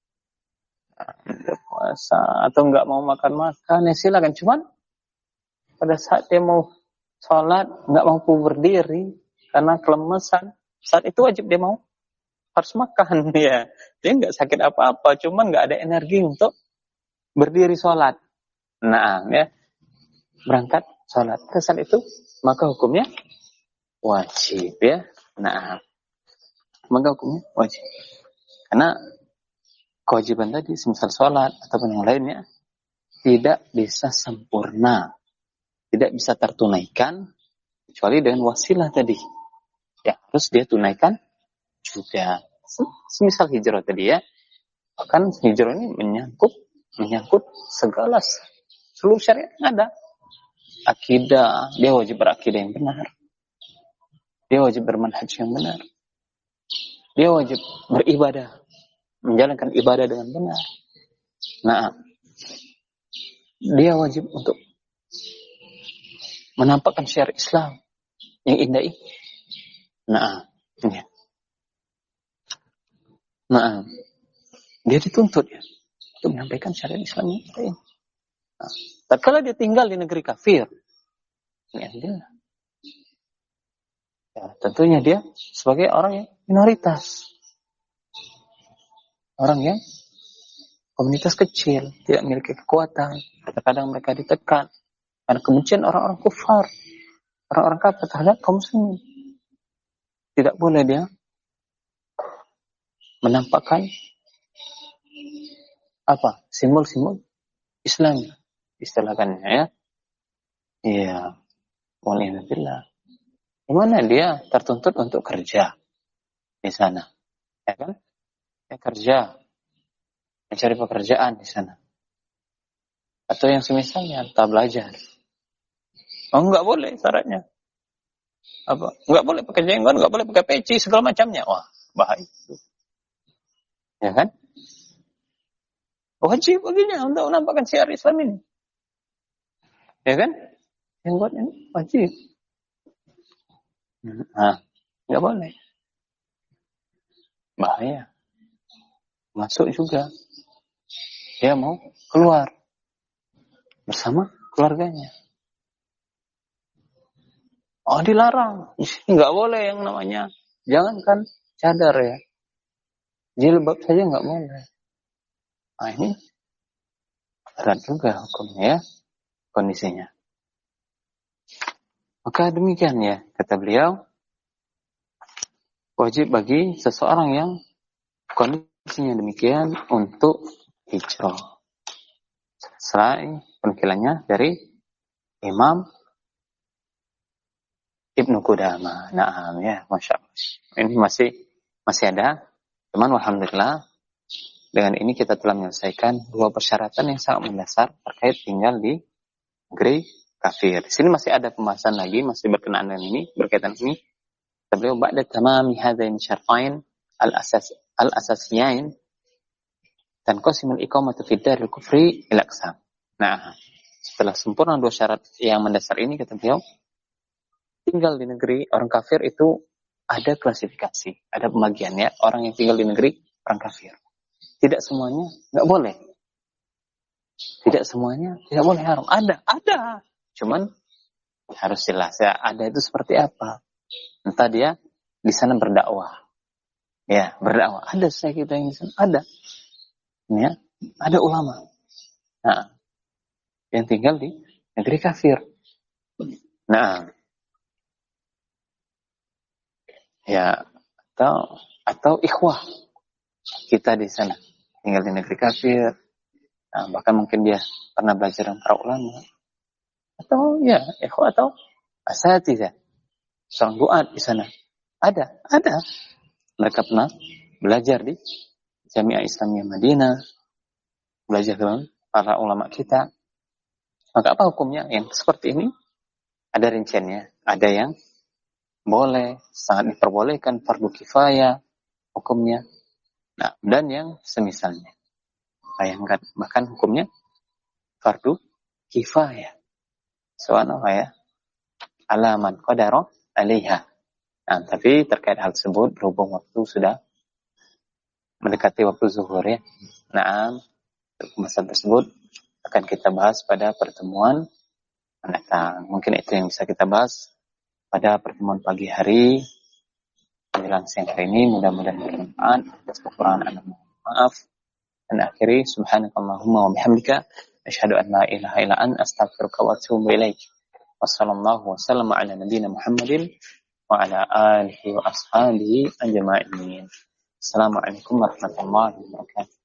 puasa atau nggak mau makan ya silakan. Cuman pada saat dia mau sholat nggak mampu berdiri karena kelemasan, saat itu wajib dia harus makan ya. Dia nggak sakit apa-apa, cuman nggak ada energi untuk berdiri sholat. Nah ya, berangkat sholat ke saat itu maka hukumnya wajib ya. Nah, maka hukumnya wajib. Karena kewajiban tadi, semisal sholat ataupun yang lainnya, tidak bisa sempurna, tidak bisa tertunaikan kecuali dengan wasilah tadi. Ya, harus dia tunaikan juga. Semisal hijrah tadi ya, bahkan hijrah ini menyangkut segala seluruh syariat yang ada. Akidah, dia wajib berakidah yang benar. Dia wajib bermanhaj yang benar. Dia wajib beribadah, menjalankan ibadah dengan benar. Nah, dia wajib untuk menampakkan syariat Islam yang indah ini. Nah, ya. Nah, dia dituntut ya untuk menyampaikan syariat Islam yang indah ini. Nah, tapi kalau dia tinggal di negeri kafir, ya, tentunya dia sebagai orang yang minoritas, orang yang komunitas kecil, tidak memiliki kekuatan. Terkadang mereka ditekan karena kebencian orang-orang kufar, orang-orang kafir terhadap kaum muslimin. Tidak boleh dia menampakkan simbol-simbol Islam, istilahkannya ya. Iya, walhamdulillah. Gimana dia tertuntut untuk kerja di sana, ya kan? Ya, kerja, mencari pekerjaan di sana. Atau yang semisalnya, entah belajar. Oh, enggak boleh syaratnya. Enggak boleh pakai jenggot, enggak boleh pakai peci, segala macamnya. Wah, bahaya. Ya kan? Wajib baginya untuk menampakkan syiar Islam ini. Ya kan? Jenggot ini wajib. Nah, enggak boleh. Bahaya. Masuk juga. Dia mau keluar bersama keluarganya. Oh, dilarang. Enggak boleh yang namanya, jangankan cadar ya, jilbab saja enggak boleh. Nah, ini berat juga hukumnya ya, kondisinya. Maka demikian ya, kata beliau, wajib bagi seseorang yang kondisinya demikian untuk hijrah. Selain penukilannya dari Imam Ibnu Qudamah. Nah, ya, Masya Allah. Ini masih ada. Cuman alhamdulillah, dengan ini kita telah menyelesaikan 2 persyaratan yang sangat mendasar terkait tinggal di negeri kafir. Di sini masih ada pembahasan lagi, masih berkenaan dengan ini, berkaitan ini. Beliau ba'da tamami hadain syartain al-asasiyain tanqasimul iqamatu fid daril kufri ila aqsam. Nah, setelah sempurna 2 syarat yang mendasar ini, kata beliau, tinggal di negeri orang kafir itu ada klasifikasi, ada pembagiannya. Orang yang tinggal di negeri orang kafir, tidak semuanya nggak boleh, tidak semuanya tidak boleh haram. Ada, cuman harus jelas ya, ada itu seperti apa. Entah dia di sana berdakwah, ya berdakwah. Ada saya kita yang di sana ada, ya ada ulama. Nah, yang tinggal di negeri kafir. Nah, ya atau ikhwah kita di sana tinggal di negeri kafir. Nah, bahkan mungkin dia pernah belajar dengan para ulama. Atau ya, atau asatidzah, seorang duat di sana. Ada. Mereka pernah belajar di Jamiah Islamiyah Madinah, belajar dengan para ulama kita. Maka apa hukumnya? Yang seperti ini ada rinciannya. Ada yang boleh, sangat diperbolehkan, fardu kifayah hukumnya. Nah, dan yang semisalnya. Bayangkan, bahkan hukumnya fardu kifayah. Subhanallah ya. Alaman qadara alaiha. Nah, tapi terkait hal tersebut berhubung waktu sudah mendekati waktu zuhur ya. Nah, pembahasan tersebut akan kita bahas pada pertemuan mendatang. Mungkin itu yang bisa kita bahas pada pertemuan pagi hari menjelang siang hari ini. Mudah-mudahan bermanfaat. Atas kekurangan Anda mohon maaf. Dan akhiri subhanakallahumma wa bihamdika asyhadu an la ilaha illa anta astaghfiruka wa atubu ilaik. Wassallallahu wasallam ala nabiyyina Muhammadin wa ala alihi wa ashabihi ajma'in. Assalamualaikum warahmatullahi wabarakatuh.